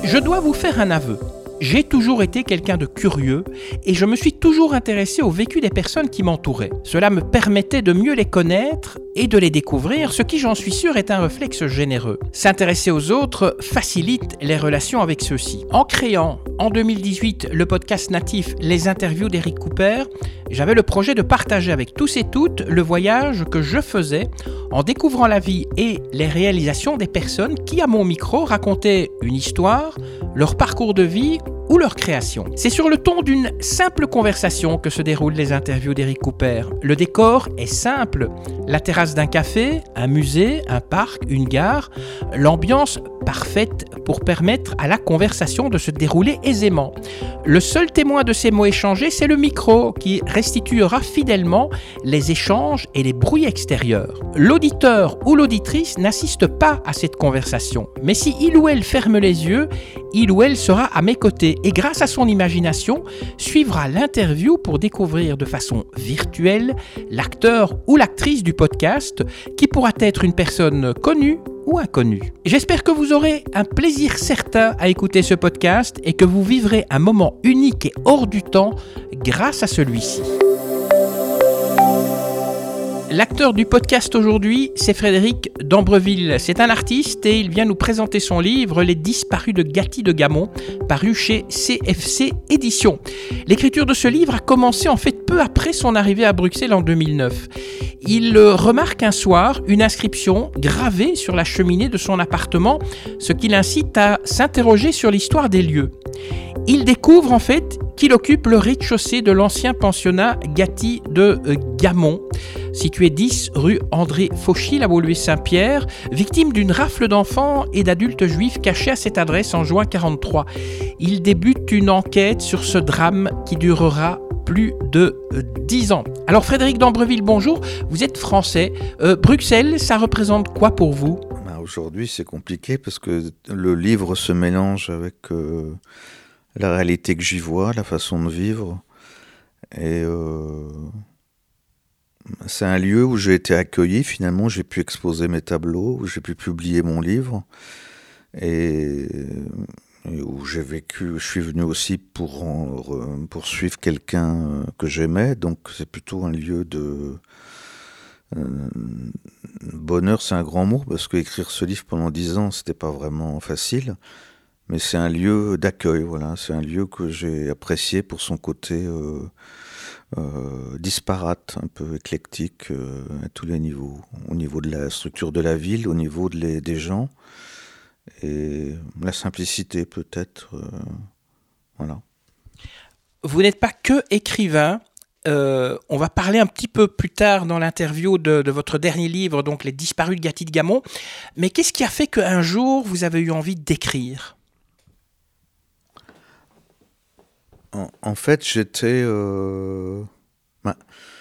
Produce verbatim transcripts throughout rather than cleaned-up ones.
Je dois vous faire un aveu. J'ai toujours été quelqu'un de curieux et je me suis toujours intéressé au vécu des personnes qui m'entouraient. Cela me permettait de mieux les connaître et de les découvrir, ce qui, j'en suis sûr, est un réflexe généreux. S'intéresser aux autres facilite les relations avec ceux-ci. En créant, en deux mille dix-huit, le podcast natif Les interviews d'Eric Cooper, j'avais le projet de partager avec tous et toutes le voyage que je faisais en découvrant la vie et les réalisations des personnes qui, à mon micro, racontaient une histoire, leur parcours de vie ou leur création. C'est sur le ton d'une simple conversation que se déroulent les interviews d'Eric Cooper. Le décor est simple. La terrasse d'un café, un musée, un parc, une gare. L'ambiance parfaite pour permettre à la conversation de se dérouler aisément. Le seul témoin de ces mots échangés, c'est le micro qui restituera fidèlement les échanges et les bruits extérieurs. L'auditeur ou l'auditrice n'assiste pas à cette conversation. Mais si il ou elle ferme les yeux, il ou elle sera à mes côtés et grâce à son imagination, suivra l'interview pour découvrir de façon virtuelle l'acteur ou l'actrice du podcast qui pourra être une personne connue ou inconnue. J'espère que vous aurez un plaisir certain à écouter ce podcast et que vous vivrez un moment unique et hors du temps grâce à celui-ci. L'acteur du podcast aujourd'hui, c'est Frédéric d'Ambreville. C'est un artiste et il vient nous présenter son livre « Les disparus de Gatti de Gamon », paru chez C F C Éditions. L'écriture de ce livre a commencé en fait peu après son arrivée à Bruxelles en deux mille neuf. Il remarque un soir une inscription gravée sur la cheminée de son appartement, ce qui l'incite à s'interroger sur l'histoire des lieux. Il découvre en fait qu'il occupe le rez-de-chaussée de l'ancien pensionnat Gatti de Gamon, situé dix rue André Fauchy, la Woluwe-Saint-Pierre, victime d'une rafle d'enfants et d'adultes juifs cachés à cette adresse en juin quarante-trois. Il débute une enquête sur ce drame qui durera plus de dix ans. Alors Frédéric d'Ambreville, bonjour, vous êtes français. Euh, Bruxelles, ça représente quoi pour vous ? Ben aujourd'hui, c'est compliqué parce que le livre se mélange avec euh, la réalité que j'y vois, la façon de vivre. Et euh, c'est un lieu où j'ai été accueilli, finalement, j'ai pu exposer mes tableaux, où j'ai pu publier mon livre. Et... et où j'ai vécu, je suis venu aussi pour en, poursuivre quelqu'un que j'aimais, donc c'est plutôt un lieu de euh, bonheur, c'est un grand mot, parce qu'écrire ce livre pendant dix ans, c'était pas vraiment facile, mais c'est un lieu d'accueil, voilà, c'est un lieu que j'ai apprécié pour son côté euh, euh, disparate, un peu éclectique euh, à tous les niveaux, au niveau de la structure de la ville, au niveau de les, des gens, et la simplicité peut-être, euh, voilà. Vous n'êtes pas que écrivain, euh, on va parler un petit peu plus tard dans l'interview de, de votre dernier livre, donc Les disparus de Gatti de Gamon, mais qu'est-ce qui a fait qu'un jour vous avez eu envie d'écrire ? En, en fait j'étais... Euh... Ben...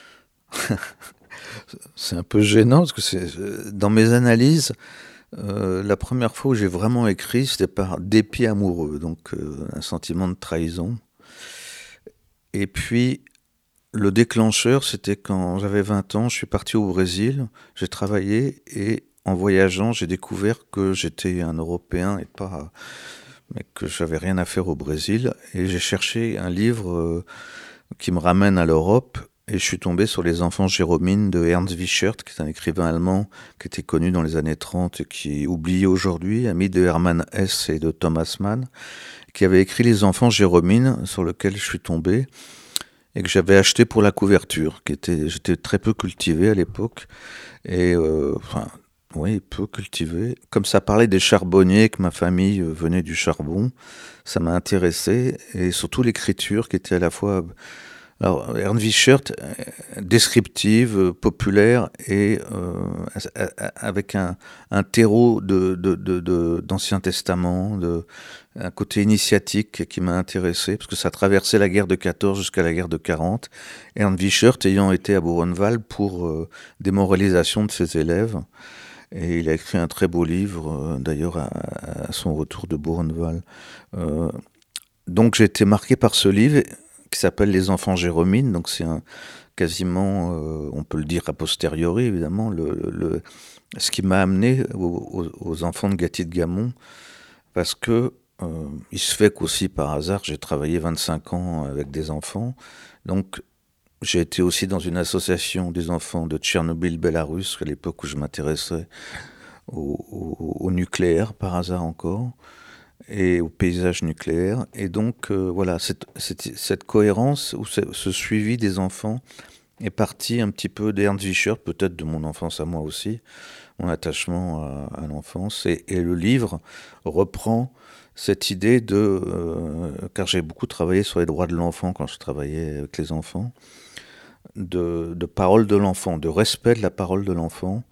c'est un peu gênant parce que c'est dans mes analyses... Euh, la première fois où j'ai vraiment écrit, c'était par dépit amoureux, donc euh, un sentiment de trahison. Et puis, le déclencheur, c'était quand j'avais vingt ans, je suis parti au Brésil, j'ai travaillé et en voyageant, j'ai découvert que j'étais un Européen et pas, mais que j'avais rien à faire au Brésil. Et j'ai cherché un livre euh, qui me ramène à l'Europe. Et je suis tombé sur Les enfants Jérômines de Ernst Wiechert, qui est un écrivain allemand qui était connu dans les années trente et qui est oublié aujourd'hui, ami de Hermann Hesse et de Thomas Mann, qui avait écrit Les enfants Jérômines, sur lequel je suis tombé, et que j'avais acheté pour la couverture, qui était, j'étais très peu cultivé à l'époque, et euh, enfin, oui, peu cultivé. Comme ça parlait des charbonniers, que ma famille venait du charbon, ça m'a intéressé, et surtout l'écriture, qui était à la fois... Alors, Ernst Wiechert, descriptive, populaire et euh, avec un, un terreau de, de, de, de, d'Ancien Testament, de, un côté initiatique qui m'a intéressé, parce que ça traversait la guerre de quatorze jusqu'à la guerre de quarante. Ernst Wiechert ayant été à Buchenwald pour euh, démoralisation de ses élèves. Et il a écrit un très beau livre, euh, d'ailleurs, à, à son retour de Buchenwald. Euh, donc j'ai été marqué par ce livre, qui s'appelle Les enfants Jérômines, donc c'est un, quasiment, euh, on peut le dire a posteriori évidemment, le, le, ce qui m'a amené aux, aux enfants de Gatti de Gamon, parce que euh, il se fait qu'aussi par hasard, j'ai travaillé vingt-cinq ans avec des enfants. Donc, j'ai été aussi dans une association des enfants de Tchernobyl, Bélarus, à l'époque où je m'intéressais au, au, au nucléaire, par hasard encore, et au paysage nucléaire. Et donc, euh, voilà, cette, cette, cette cohérence, ou ce, ce suivi des enfants est parti un petit peu d'Ernst Fischer, peut-être de mon enfance à moi aussi, mon attachement à, à l'enfance. Et, et le livre reprend cette idée de... Euh, car j'ai beaucoup travaillé sur les droits de l'enfant quand je travaillais avec les enfants, de, de parole de l'enfant, de respect de la parole de l'enfant.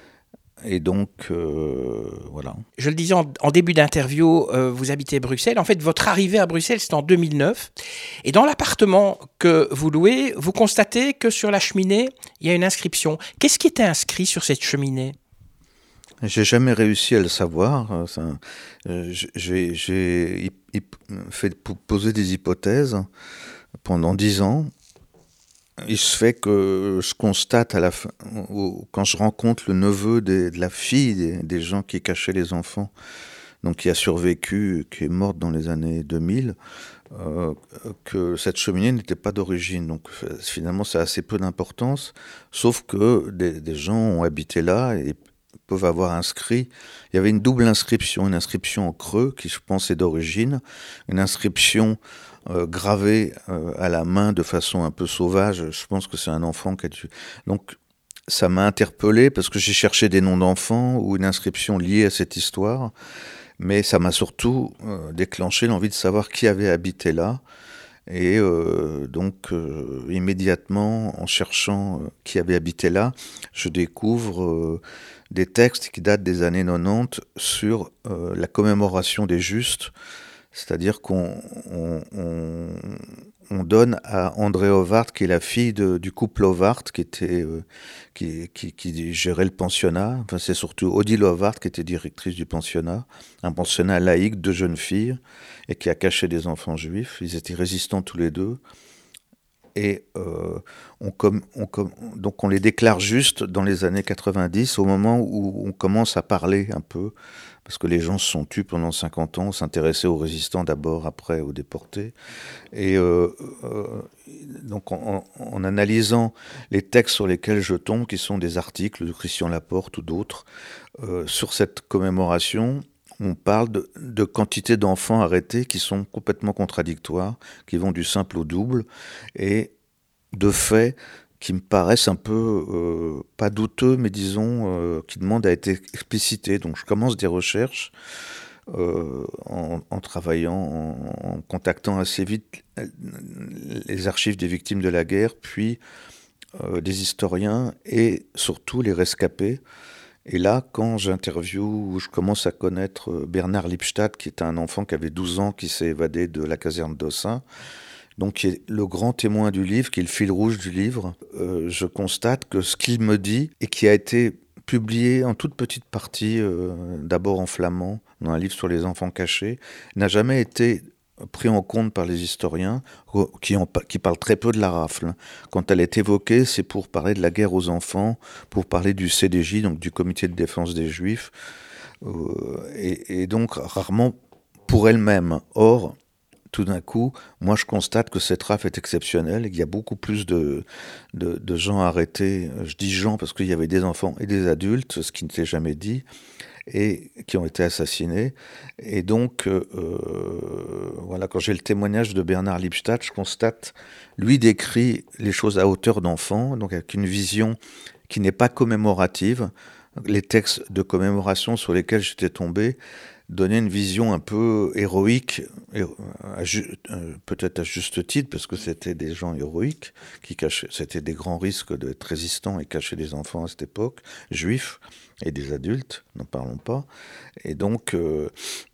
Et donc, euh, voilà. Je le disais en, en début d'interview, euh, vous habitez Bruxelles. En fait, votre arrivée à Bruxelles, c'est en deux mille neuf. Et dans l'appartement que vous louez, vous constatez que sur la cheminée, il y a une inscription. Qu'est-ce qui était inscrit sur cette cheminée ? J'ai jamais réussi à le savoir. Ça, euh, j'ai, j'ai fait poser des hypothèses pendant dix ans. Il se fait que je constate à la fin, quand je rencontre le neveu des, de la fille des, des gens qui cachaient les enfants, donc qui a survécu, qui est morte dans les années deux mille, euh, que cette cheminée n'était pas d'origine. Donc finalement, ça a assez peu d'importance, sauf que des, des gens ont habité là et peuvent avoir inscrit. Il y avait une double inscription, une inscription en creux qui, je pense, est d'origine, une inscription Euh, gravé euh, à la main de façon un peu sauvage. Je pense que c'est un enfant qui a dû... Donc ça m'a interpellé parce que j'ai cherché des noms d'enfants ou une inscription liée à cette histoire, mais ça m'a surtout euh, déclenché l'envie de savoir qui avait habité là. Et euh, donc euh, immédiatement, en cherchant euh, qui avait habité là, je découvre euh, des textes qui datent des années quatre-vingt-dix sur euh, la commémoration des Justes. C'est-à-dire qu'on on, on, on donne à André Ovart, qui est la fille de, du couple Ovart, qui, était, euh, qui, qui, qui gérait le pensionnat. Enfin, c'est surtout Odile Ovart qui était directrice du pensionnat, un pensionnat laïque de jeunes filles, et qui a caché des enfants juifs. Ils étaient résistants tous les deux. Et euh, on, com, on com, donc on les déclare juste dans les années quatre-vingt-dix, au moment où on commence à parler un peu, parce que les gens se sont tus pendant cinquante ans, s'intéressaient aux résistants d'abord, après aux déportés. Et euh, euh, donc en, en analysant les textes sur lesquels je tombe, qui sont des articles de Christian Laporte ou d'autres, euh, sur cette commémoration, on parle de, de quantité d'enfants arrêtés qui sont complètement contradictoires, qui vont du simple au double, et de faits qui me paraissent un peu, euh, pas douteux, mais disons, euh, qui demandent à être explicités. Donc je commence des recherches euh, en, en travaillant, en, en contactant assez vite les archives des victimes de la guerre, puis euh, des historiens et surtout les rescapés. Et là, quand j'interviewe, je commence à connaître Bernard Lippstadt, qui est un enfant qui avait douze ans, qui s'est évadé de la caserne d'Ossat, donc qui est le grand témoin du livre, qui est le fil rouge du livre, euh, je constate que ce qu'il me dit, et qui a été publié en toute petite partie, euh, d'abord en flamand, dans un livre sur les enfants cachés, n'a jamais été pris en compte par les historiens, qui, ont, qui parlent très peu de la rafle. Quand elle est évoquée, c'est pour parler de la guerre aux enfants, pour parler du C D J, donc du Comité de défense des Juifs, euh, et, et donc rarement pour elle-même. Or, tout d'un coup, moi je constate que cette rafle est exceptionnelle et qu'il y a beaucoup plus de, de, de gens arrêtés, je dis gens parce qu'il y avait des enfants et des adultes, ce qui ne s'est jamais dit, et qui ont été assassinés. Et donc, euh, voilà, quand j'ai le témoignage de Bernard Lippstadt, je constate, lui décrit les choses à hauteur d'enfant, donc avec une vision qui n'est pas commémorative. Les textes de commémoration sur lesquels j'étais tombé donnaient une vision un peu héroïque, peut-être à juste titre, parce que c'était des gens héroïques, qui cachaient, c'était des grands risques d'être résistants et cacher des enfants à cette époque, juifs, et des adultes, n'en parlons pas. Et donc, euh,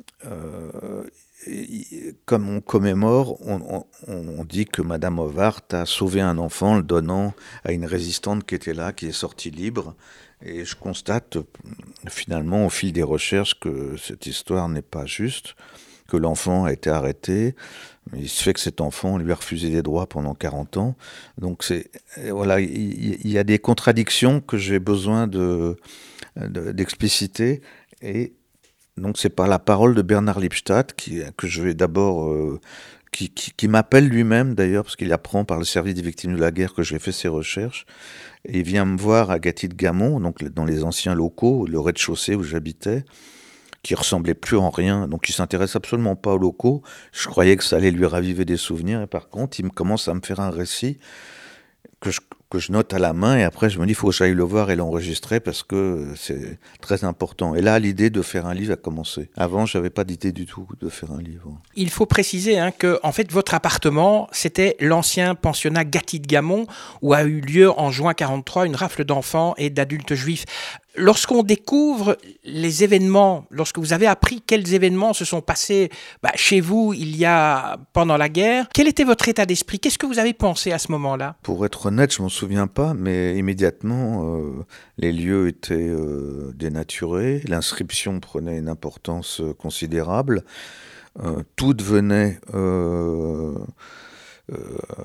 euh, comme on commémore, on, on, on dit que Madame Ovart a sauvé un enfant en le donnant à une résistante qui était là, qui est sortie libre. Et je constate finalement au fil des recherches que cette histoire n'est pas juste, que l'enfant a été arrêté. Il se fait que cet enfant lui a refusé des droits pendant quarante ans. Donc c'est, voilà, il, il y a des contradictions que j'ai besoin de, de, d'expliciter. Et Donc c'est par la parole de Bernard Lippstadt qui, que je vais d'abord... Euh, qui, qui, qui m'appelle lui-même d'ailleurs, parce qu'il apprend par le service des victimes de la guerre que j'ai fait ses recherches. Et il vient me voir à Gâtilly-de-Gamont, donc dans les anciens locaux, le rez-de-chaussée où j'habitais, qui ressemblait plus en rien. Donc il s'intéresse absolument pas aux locaux. Je croyais que ça allait lui raviver des souvenirs. Et par contre, il me commence à me faire un récit que je, que je note à la main. Et après, je me dis, il faut que j'aille le voir et l'enregistrer parce que c'est très important. Et là, l'idée de faire un livre a commencé. Avant, j'avais pas d'idée du tout de faire un livre. Il faut préciser hein, que, en fait, votre appartement, c'était l'ancien pensionnat Gâtilly-de-Gamont, où a eu lieu en juin quarante-trois une rafle d'enfants et d'adultes juifs. Lorsqu'on découvre les événements, lorsque vous avez appris quels événements se sont passés bah, chez vous il y a pendant la guerre, quel était votre état d'esprit? Qu'est-ce que vous avez pensé à ce moment-là? Pour être honnête, je m'en souviens pas, mais immédiatement, euh, les lieux étaient euh, dénaturés, l'inscription prenait une importance euh, considérable, euh, tout devenait... Euh, euh,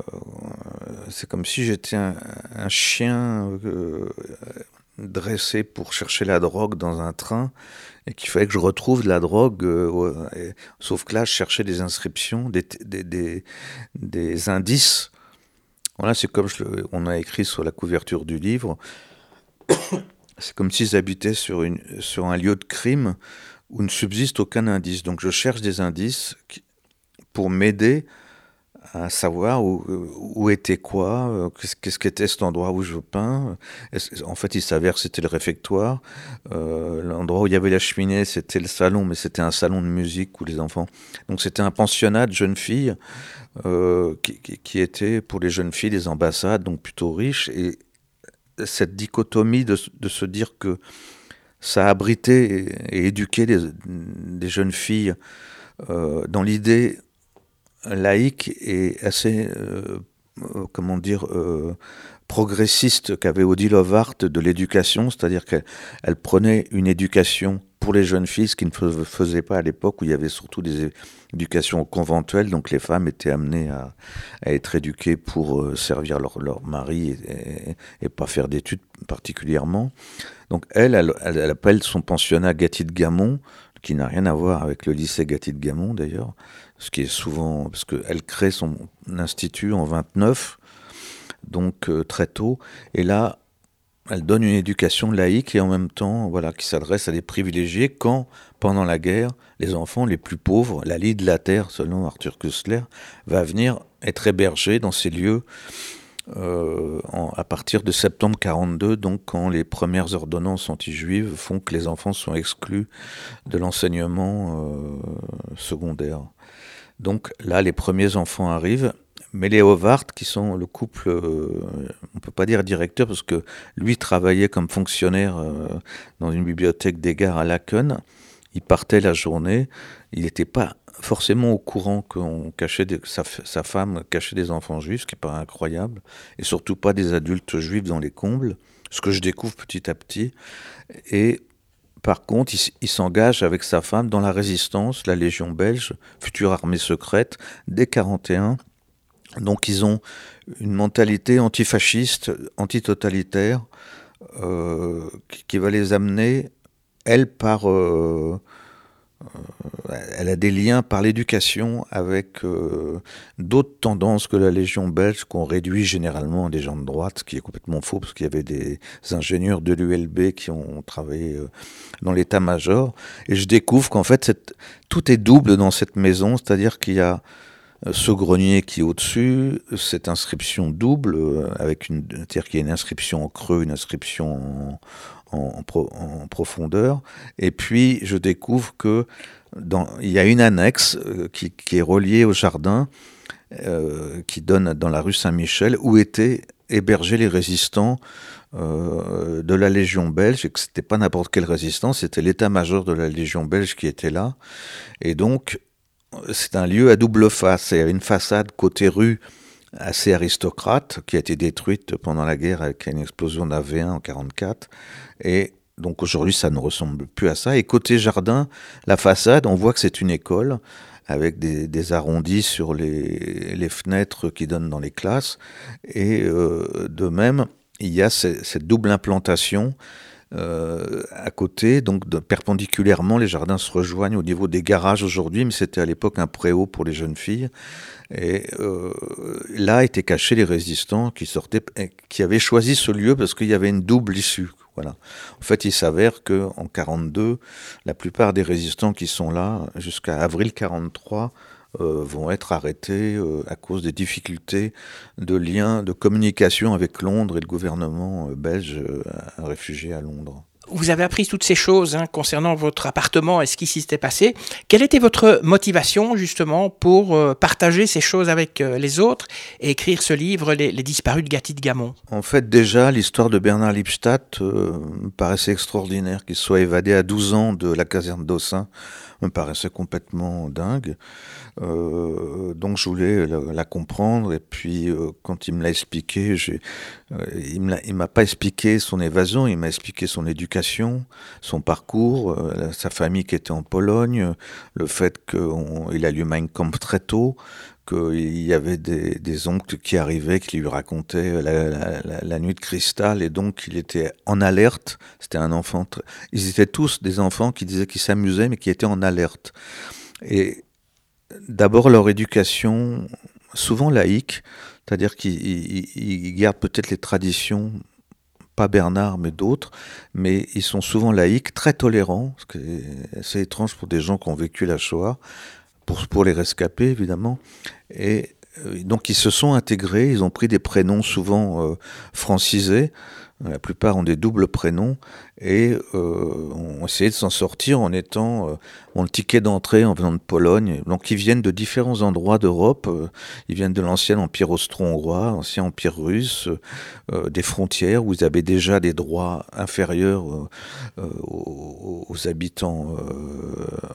c'est comme si j'étais un, un chien... Euh, dressé pour chercher la drogue dans un train et qu'il fallait que je retrouve de la drogue, euh, et, sauf que là, je cherchais des inscriptions, des, des, des, des indices. Voilà, c'est comme je le, on a écrit sur la couverture du livre, c'est comme s'ils habitaient sur, une, sur un lieu de crime où ne subsiste aucun indice. Donc je cherche des indices qui, pour m'aider à savoir où, où était quoi, qu'est-ce qu'était cet endroit où je peins. En fait, il s'avère que c'était le réfectoire. Euh, l'endroit où il y avait la cheminée, c'était le salon, mais c'était un salon de musique où les enfants... Donc c'était un pensionnat de jeunes filles euh, qui, qui, qui était pour les jeunes filles des ambassades, donc plutôt riches. Et cette dichotomie de, de se dire que ça abritait et, et éduquait des, des jeunes filles euh, dans l'idée laïque et assez, euh, euh, comment dire, euh, progressiste qu'avait Odile Ovart de l'éducation, c'est-à-dire qu'elle elle prenait une éducation pour les jeunes filles, ce qui ne faisait pas à l'époque où il y avait surtout des éducations conventuelles, donc les femmes étaient amenées à, à être éduquées pour euh, servir leur, leur mari et, et, et pas faire d'études particulièrement. Donc elle, elle, elle, elle appelle son pensionnat Gâtilly-de-Gamont, qui n'a rien à voir avec le lycée Gâtilly-de-Gamont d'ailleurs, ce qui est souvent, parce qu'elle crée son institut en vingt-neuf, donc euh, très tôt, et là, elle donne une éducation laïque et en même temps, voilà, qui s'adresse à des privilégiés quand, pendant la guerre, les enfants les plus pauvres, la lie de la terre, selon Arthur Koestler, va venir être hébergée dans ces lieux euh, en, à partir de septembre quarante-deux, donc quand les premières ordonnances anti-juives font que les enfants sont exclus de l'enseignement euh, secondaire. Donc là, les premiers enfants arrivent, mais les Ovart, qui sont le couple, euh, on ne peut pas dire directeur, parce que lui travaillait comme fonctionnaire euh, dans une bibliothèque des gares à Laken, il partait la journée, il n'était pas forcément au courant qu'on cachait des, sa, sa femme cachait des enfants juifs, ce qui n'est pas incroyable, et surtout pas des adultes juifs dans les combles, ce que je découvre petit à petit, et par contre, il, il s'engage avec sa femme dans la résistance, la Légion belge, future armée secrète, dès quarante et un. Donc ils ont une mentalité antifasciste, antitotalitaire, euh, qui, qui va les amener, elle, par... Euh, euh, elle a des liens par l'éducation avec euh, d'autres tendances que la Légion belge, qu'on réduit généralement à des gens de droite, ce qui est complètement faux, parce qu'il y avait des ingénieurs de l'U L B qui ont travaillé euh, dans l'état-major. Et je découvre qu'en fait, cette, tout est double dans cette maison, c'est-à-dire qu'il y a ce grenier qui est au-dessus, cette inscription double, euh, avec une, c'est-à-dire qu'il y a une inscription en creux, une inscription en, en, en, pro, en profondeur, et puis je découvre que dans, il y a une annexe euh, qui, qui est reliée au jardin, euh, qui donne dans la rue Saint-Michel, où étaient hébergés les résistants euh, de la Légion belge, et que c'était pas n'importe quelle résistance, c'était l'état-major de la Légion belge qui était là, et donc c'est un lieu à double face. Il y avait une façade côté rue assez aristocrate qui a été détruite pendant la guerre avec une explosion d'A V un en quarante-quatre. Et donc aujourd'hui, ça ne ressemble plus à ça. Et côté jardin, la façade, on voit que c'est une école avec des, des arrondis sur les, les fenêtres qui donnent dans les classes. Et euh, de même, il y a ce, cette double implantation euh, à côté, donc de, perpendiculairement, les jardins se rejoignent au niveau des garages aujourd'hui, mais c'était à l'époque un préau pour les jeunes filles. Et euh, là étaient cachés les résistants qui sortaient, qui avaient choisi ce lieu parce qu'il y avait une double issue. Voilà. En fait, il s'avère qu'en quarante-deux, la plupart des résistants qui sont là, jusqu'à avril quarante-trois, euh, vont être arrêtés euh, à cause des difficultés de liens, de communication avec Londres et le gouvernement euh, belge euh, réfugié à Londres. Vous avez appris toutes ces choses hein, concernant votre appartement et ce qui s'y s'était passé. Quelle était votre motivation justement pour euh, partager ces choses avec euh, les autres et écrire ce livre, Les, les disparus de Gatti de Gamon? En fait, déjà, l'histoire de Bernard Lippstadt euh, me paraissait extraordinaire. Qu'il soit évadé à douze ans de la caserne d'Aussin me paraissait complètement dingue. Euh, donc je voulais la, la comprendre. Et puis, euh, quand il me l'a expliqué, j'ai, euh, il ne m'a, il m'a pas expliqué son évasion, il m'a expliqué son éducation, son parcours, euh, sa famille qui était en Pologne, le fait qu'il a lu Mein Kampf très tôt, qu'il y avait des, des oncles qui arrivaient, qui lui racontaient la, la, la, la nuit de cristal, et donc il était en alerte. C'était un enfant... Très... Ils étaient tous des enfants qui disaient qu'ils s'amusaient, mais qui étaient en alerte. Et d'abord, leur éducation, souvent laïque, c'est-à-dire qu'ils ils, ils gardent peut-être les traditions, pas Bernard, mais d'autres, mais ils sont souvent laïques, très tolérants, ce qui est assez étrange pour des gens qui ont vécu la Shoah, Pour, pour les rescapés, évidemment. Et euh, donc, ils se sont intégrés, ils ont pris des prénoms souvent euh, francisés. La plupart ont des doubles prénoms et euh, ont essayé de s'en sortir en étant... Euh, ont le ticket d'entrée en venant de Pologne. Donc, ils viennent de différents endroits d'Europe. Euh, ils viennent de l'ancien empire austro-hongrois, l'ancien empire russe, euh, des frontières où ils avaient déjà des droits inférieurs euh, euh, aux, aux habitants... Euh,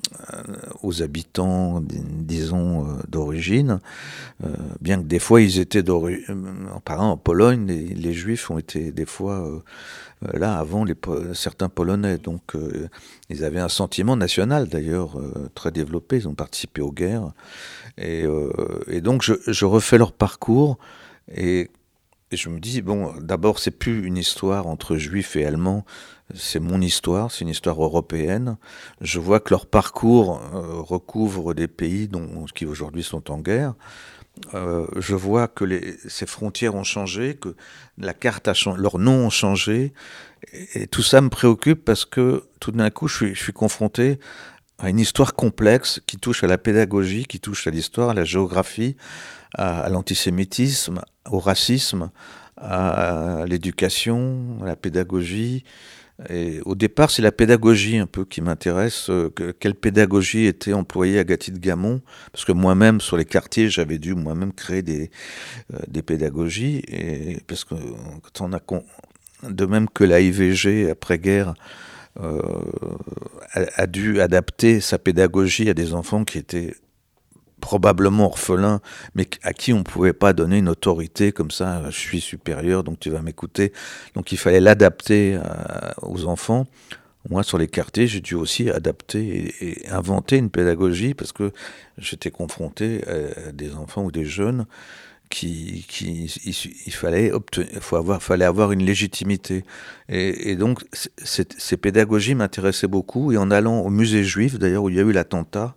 aux habitants, disons, d'origine, euh, bien que des fois ils étaient d'origine... Par exemple, en Pologne, les, les Juifs ont été des fois euh, là avant les, certains Polonais, donc euh, ils avaient un sentiment national d'ailleurs euh, très développé, ils ont participé aux guerres, et, euh, et donc je, je refais leur parcours, et, et je me dis, bon, d'abord c'est plus une histoire entre Juifs et Allemands, c'est mon histoire, c'est une histoire européenne. Je vois que leur parcours euh, recouvre des pays dont, qui aujourd'hui sont en guerre. Euh, je vois que les, ces frontières ont changé, que la carte a changé, leurs noms ont changé. Et, et tout ça me préoccupe parce que tout d'un coup, je suis, je suis confronté à une histoire complexe qui touche à la pédagogie, qui touche à l'histoire, à la géographie, à, à l'antisémitisme, au racisme, à, à l'éducation, à la pédagogie. Et au départ, c'est la pédagogie un peu qui m'intéresse. Euh, que, quelle pédagogie était employée à Gatti de Gamon? Parce que moi-même, sur les quartiers, j'avais dû moi-même créer des, euh, des pédagogies. Et parce que quand on a con... de même que la I V G après-guerre euh, a, a dû adapter sa pédagogie à des enfants qui étaient probablement orphelin, mais à qui on ne pouvait pas donner une autorité comme ça, je suis supérieur, donc tu vas m'écouter. Donc il fallait l'adapter à, aux enfants. Moi, sur les quartiers, j'ai dû aussi adapter et, et inventer une pédagogie parce que j'étais confronté à des enfants ou des jeunes qui, qui il, il fallait obtenir, il faut avoir, fallait avoir une légitimité. Et, et donc, ces pédagogies m'intéressaient beaucoup. Et en allant au musée juif, d'ailleurs, où il y a eu l'attentat,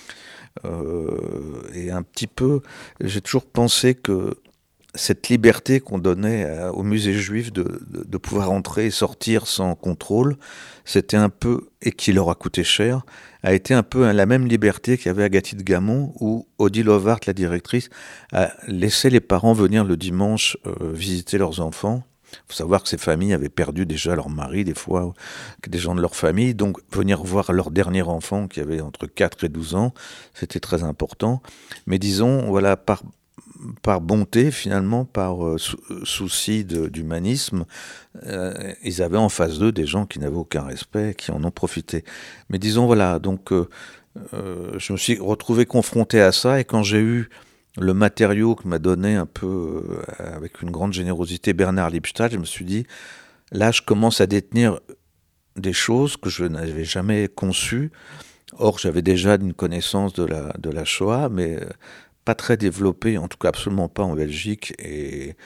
Euh, et un petit peu, j'ai toujours pensé que cette liberté qu'on donnait à, au musée juif de, de, de pouvoir entrer et sortir sans contrôle, c'était un peu, et qui leur a coûté cher, a été un peu hein, la même liberté qu'il y avait à Gatti de Gamon, où Odile Lovart, la directrice, a laissé les parents venir le dimanche euh, visiter leurs enfants. Il faut savoir que ces familles avaient perdu déjà leur mari, des fois, des gens de leur famille. Donc, venir voir leur dernier enfant, qui avait entre quatre et douze ans, c'était très important. Mais disons, voilà, par, par bonté, finalement, par euh, sou, souci de, d'humanisme, euh, ils avaient en face d'eux des gens qui n'avaient aucun respect, qui en ont profité. Mais disons, voilà, donc, euh, euh, je me suis retrouvé confronté à ça, et quand j'ai eu le matériau que m'a donné un peu, euh, avec une grande générosité, Bernard Lippstadt, je me suis dit, là, je commence à détenir des choses que je n'avais jamais conçues. Or, j'avais déjà une connaissance de la, de la Shoah, mais pas très développée, en tout cas absolument pas en Belgique. Et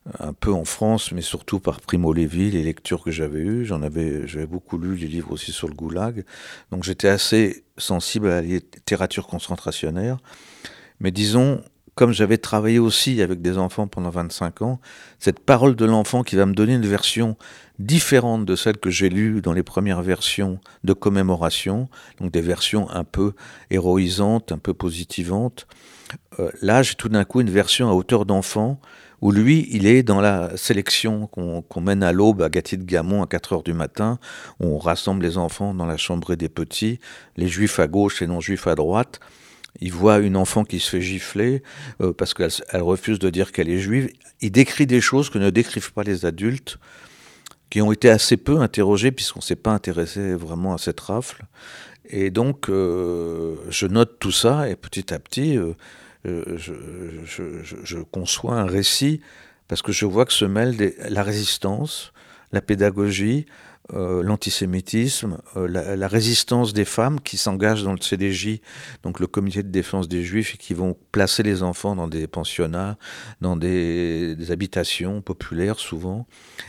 un peu en France, mais surtout par Primo Levi, les lectures que j'avais eues. J'en avais, j'avais beaucoup lu les livres aussi sur le goulag. Donc j'étais assez sensible à la littérature concentrationnaire. Mais disons, comme j'avais travaillé aussi avec des enfants pendant vingt-cinq ans, cette parole de l'enfant qui va me donner une version différente de celle que j'ai lue dans les premières versions de commémoration, donc des versions un peu héroïsantes, un peu positivantes, euh, là j'ai tout d'un coup une version à hauteur d'enfant, où lui, il est dans la sélection qu'on qu'on mène à l'aube à Gâtilly-de-Gamon à quatre heures du matin, où on rassemble les enfants dans la chambrée des petits, les juifs à gauche et non-juifs à droite. Il voit une enfant qui se fait gifler euh, parce qu'elle elle refuse de dire qu'elle est juive. Il décrit des choses que ne décrivent pas les adultes, qui ont été assez peu interrogés puisqu'on ne s'est pas intéressé vraiment à cette rafle. Et donc, euh, je note tout ça et petit à petit... Euh, Je, je, je, je conçois un récit parce que je vois que se mêlent des, la résistance, la pédagogie, euh, l'antisémitisme, euh, la, la résistance des femmes qui s'engagent dans le C D J, donc le comité de défense des Juifs, et qui vont placer les enfants dans des pensionnats, dans des, des habitations populaires souvent,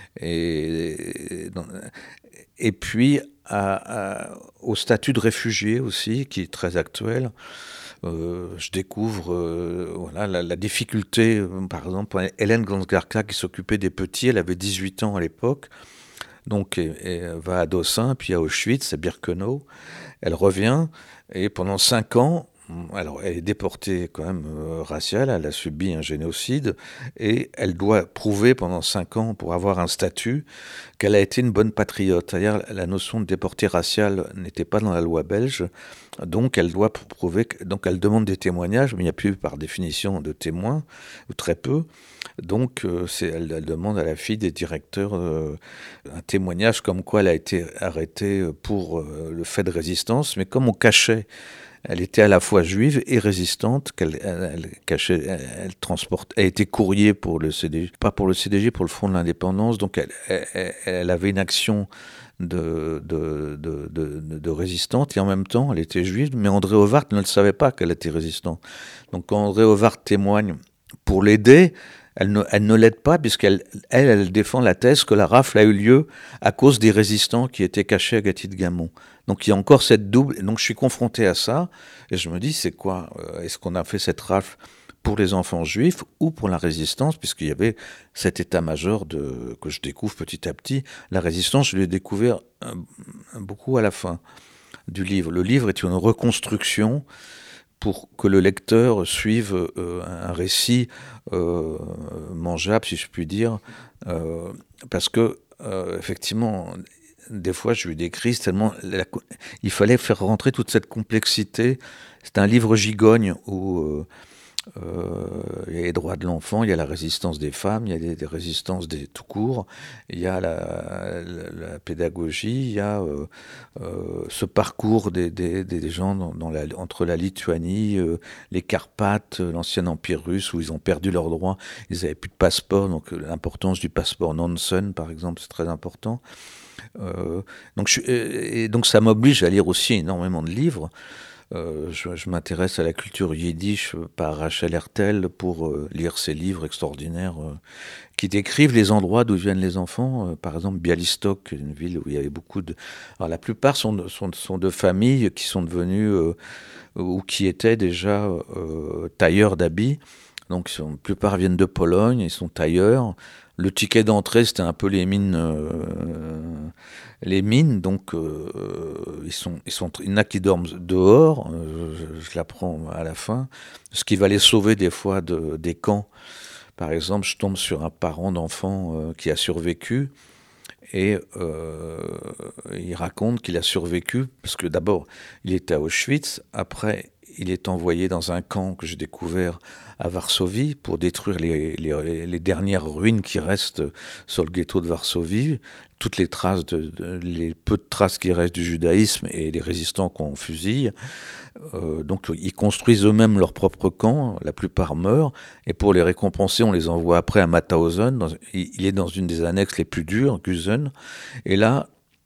et, dans, et puis à, à, au statut de réfugié aussi, qui est très actuel. Euh, je découvre euh, voilà, la, la difficulté, euh, par exemple, Hélène Gansgarka qui s'occupait des petits, elle avait dix-huit ans à l'époque, donc elle, elle va à Dossin, puis à Auschwitz, à Birkenau, elle revient, et pendant cinq ans, alors elle est déportée quand même euh, raciale, elle a subi un génocide, et elle doit prouver pendant cinq ans, pour avoir un statut, qu'elle a été une bonne patriote. C'est-à-dire la notion de déporté racial n'était pas dans la loi belge, donc elle doit prouver, que, donc elle demande des témoignages, mais il n'y a plus par définition de témoins, ou très peu. Donc euh, c'est, elle, elle demande à la fille des directeurs euh, un témoignage comme quoi elle a été arrêtée pour euh, le fait de résistance, mais comme on cachait, elle était à la fois juive et résistante, qu'elle elle, elle cachait, elle, elle transporte, elle était courrier pour le C D J, pas pour le C D J, pour le Front de l'Indépendance, donc elle, elle, elle avait une action de, de, de, de, de résistante, et en même temps elle était juive, mais André Ovart ne le savait pas qu'elle était résistante. Donc quand André Ovart témoigne pour l'aider, elle ne, elle ne l'aide pas, puisqu'elle elle, elle défend la thèse que la rafle a eu lieu à cause des résistants qui étaient cachés à Gâtilly-de-Gamon. Donc il y a encore cette double... Donc je suis confronté à ça, et je me dis, c'est quoi euh, est-ce qu'on a fait cette rafle pour les enfants juifs ou pour la résistance, puisqu'il y avait cet état-major de, que je découvre petit à petit. La résistance, je l'ai découvert euh, beaucoup à la fin du livre. Le livre est une reconstruction pour que le lecteur suive euh, un récit euh, mangeable, si je puis dire, euh, parce que, euh, effectivement, des fois, j'ai eu des crises tellement... La, il fallait faire rentrer toute cette complexité. C'est un livre gigogne où... Euh, Euh, il y a les droits de l'enfant, il y a la résistance des femmes, il y a des, des résistances des, tout court, il y a la, la, la pédagogie, il y a euh, euh, ce parcours des, des, des gens dans, dans la, entre la Lituanie, euh, les Carpates, l'ancien empire russe où ils ont perdu leurs droits, ils n'avaient plus de passeport, donc l'importance du passeport Nansen par exemple, c'est très important. Euh, donc, je, et donc ça m'oblige à lire aussi énormément de livres. Euh, je, je m'intéresse à la culture yiddish par Rachel Hertel pour euh, lire ses livres extraordinaires euh, qui décrivent les endroits d'où viennent les enfants. Euh, par exemple, Bialystok, une ville où il y avait beaucoup de... Alors la plupart sont de, sont, sont de familles qui sont devenues euh, ou qui étaient déjà euh, tailleurs d'habits. Donc sont, la plupart viennent de Pologne, ils sont tailleurs. Le ticket d'entrée, c'était un peu les mines... Euh, les mines, donc euh, ils sont, ils sont, il y en a qui dorment dehors, euh, je, je l'apprends à la fin, ce qui va les sauver des fois de, des camps. Par exemple, je tombe sur un parent d'enfant euh, qui a survécu, et euh, il raconte qu'il a survécu, parce que d'abord, il était à Auschwitz, après, il est envoyé dans un camp que j'ai découvert à Varsovie pour détruire les, les, les dernières ruines qui restent sur le ghetto de Varsovie, toutes les traces, de, de, les peu de traces qui restent du judaïsme et les résistants qu'on fusille. Euh, donc ils construisent eux-mêmes leur propre camp, la plupart meurent, et pour les récompenser, on les envoie après à Mauthausen. Dans, il est dans une des annexes les plus dures, Gusen, et là,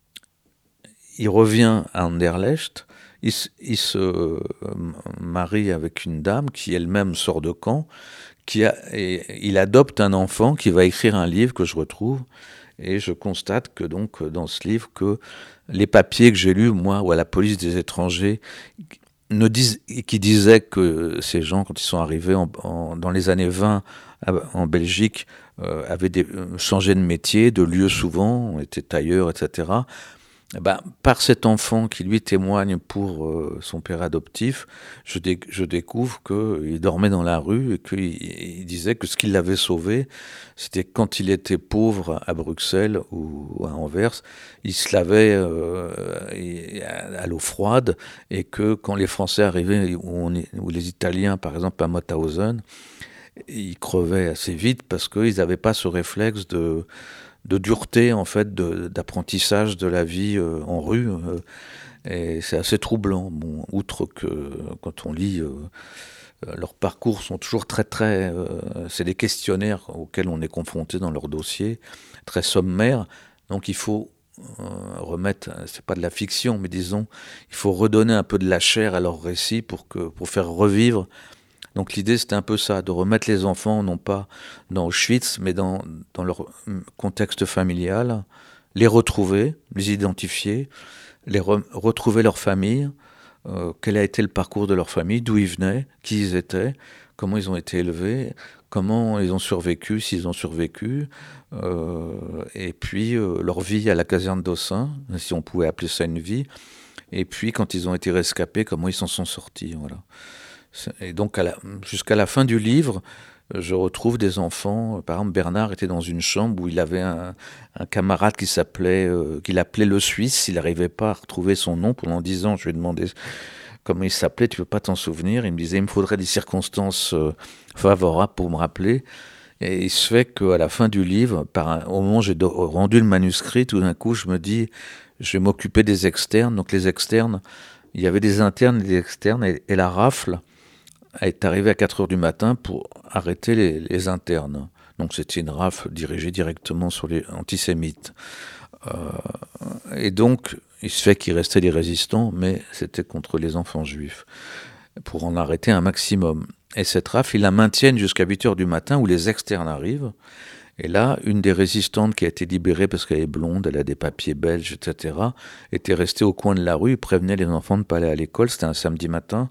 il revient à Anderlecht. Il, il se marie avec une dame qui elle-même sort de camp, qui a, et il adopte un enfant qui va écrire un livre que je retrouve, et je constate que donc dans ce livre que les papiers que j'ai lus, moi, ou à la police des étrangers, ne disent, qui disaient que ces gens, quand ils sont arrivés en, en, dans les années vingt en Belgique, euh, avaient des, changé de métier, de lieu souvent, étaient tailleurs, et cetera. Ben, par cet enfant qui lui témoigne pour euh, son père adoptif, je, dé- je découvre qu'il dormait dans la rue et qu'il il disait que ce qui l'avait sauvé, c'était quand il était pauvre à Bruxelles ou à Anvers, il se lavait euh, à, à l'eau froide, et que quand les Français arrivaient, ou, on, ou les Italiens par exemple à Mauthausen, ils crevaient assez vite parce qu'ils n'avaient pas ce réflexe de... de dureté, en fait, de, d'apprentissage de la vie euh, en rue. Euh, et c'est assez troublant. Bon, outre que quand on lit, euh, leurs parcours sont toujours très, très... Euh, c'est des questionnaires auxquels on est confronté dans leur dossier, très sommaires. Donc il faut euh, remettre, c'est pas de la fiction, mais disons, il faut redonner un peu de la chair à leur récit pour, que, pour faire revivre. Donc l'idée, c'était un peu ça, de remettre les enfants, non pas dans Auschwitz, mais dans, dans leur contexte familial, les retrouver, les identifier, les re- retrouver leur famille, euh, quel a été le parcours de leur famille, d'où ils venaient, qui ils étaient, comment ils ont été élevés, comment ils ont survécu, s'ils ont survécu, euh, et puis euh, leur vie à la caserne d'Ossun, si on pouvait appeler ça une vie, et puis quand ils ont été rescapés, comment ils s'en sont sortis, voilà. Et donc, à la, jusqu'à la fin du livre, je retrouve des enfants. Par exemple, Bernard était dans une chambre où il avait un, un camarade qui s'appelait, euh, qu'il appelait le Suisse. Il n'arrivait pas à retrouver son nom pendant dix ans. Je lui ai demandé comment il s'appelait. Tu ne peux pas t'en souvenir? Il me disait, il me faudrait des circonstances euh, favorables pour me rappeler. Et il se fait qu'à la fin du livre, par un, au moment où j'ai do- rendu le manuscrit, tout d'un coup, je me dis, je vais m'occuper des externes. Donc, les externes, il y avait des internes et des externes, et, et la rafle est arrivé à quatre heures du matin pour arrêter les, les internes. Donc c'était une rafle dirigée directement sur les antisémites. Euh, et donc, il se fait qu'il restait des résistants, mais c'était contre les enfants juifs, pour en arrêter un maximum. Et cette rafle, ils la maintiennent jusqu'à huit heures du matin, où les externes arrivent. Et là, une des résistantes qui a été libérée parce qu'elle est blonde, elle a des papiers belges, et cetera, était restée au coin de la rue et prévenait les enfants de ne pas aller à l'école. C'était un samedi matin.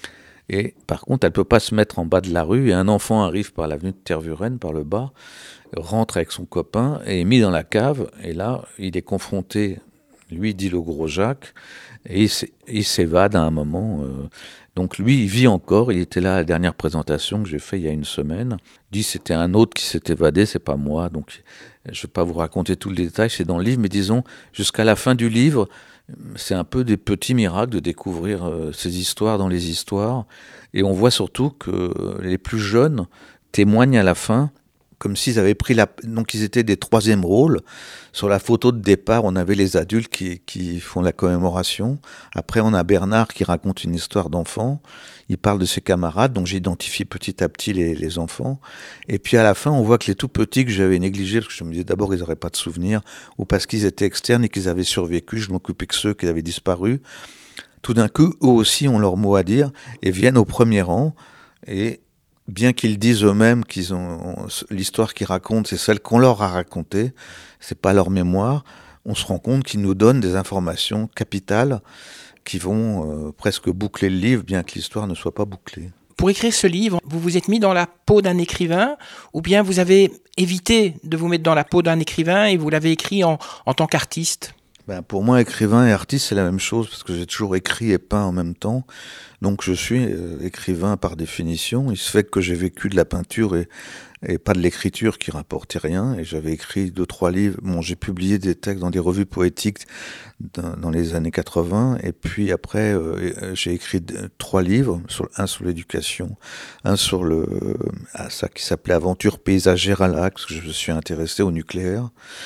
Et par contre, elle ne peut pas se mettre en bas de la rue, et un enfant arrive par l'avenue de Tervuren, par le bas, rentre avec son copain, et est mis dans la cave, et là, il est confronté, lui dit le gros Jacques, et il s'évade à un moment. Euh, donc lui, il vit encore, il était là à la dernière présentation que j'ai faite il y a une semaine. Il dit c'était un autre qui s'est évadé, c'est pas moi, donc je ne vais pas vous raconter tout le détail, c'est dans le livre, mais disons, jusqu'à la fin du livre, c'est un peu des petits miracles de découvrir euh, ces histoires dans les histoires. Et on voit surtout que les plus jeunes témoignent à la fin, comme s'ils avaient pris la... Donc ils étaient des troisièmes rôles. Sur la photo de départ, on avait les adultes qui, qui font la commémoration. Après, on a Bernard qui raconte une histoire d'enfant. Il parle de ses camarades, donc j'identifie petit à petit les, les enfants. Et puis à la fin, on voit que les tout petits que j'avais négligés, parce que je me disais d'abord ils n'auraient pas de souvenirs, ou parce qu'ils étaient externes et qu'ils avaient survécu, je m'occupais que ceux qui avaient disparu. Tout d'un coup, eux aussi ont leur mot à dire et viennent au premier rang. Et bien qu'ils disent eux-mêmes qu'ils ont l'histoire qu'ils racontent, c'est celle qu'on leur a racontée, c'est pas leur mémoire, on se rend compte qu'ils nous donnent des informations capitales qui vont euh, presque boucler le livre, bien que l'histoire ne soit pas bouclée. Pour écrire ce livre, vous vous êtes mis dans la peau d'un écrivain, ou bien vous avez évité de vous mettre dans la peau d'un écrivain et vous l'avez écrit en, en tant qu'artiste? Ben pour moi, écrivain et artiste, c'est la même chose, parce que j'ai toujours écrit et peint en même temps. Donc je suis euh, écrivain par définition. Il se fait que j'ai vécu de la peinture et, et pas de l'écriture qui rapportait rien. Et j'avais écrit deux, trois livres. Bon, j'ai publié des textes dans des revues poétiques dans, dans les années quatre-vingts. Et puis après, euh, j'ai écrit trois livres, sur, un sur l'éducation, un sur le, euh, ça qui s'appelait Aventure paysagère à l'arc, parce que je me suis intéressé au nucléaire.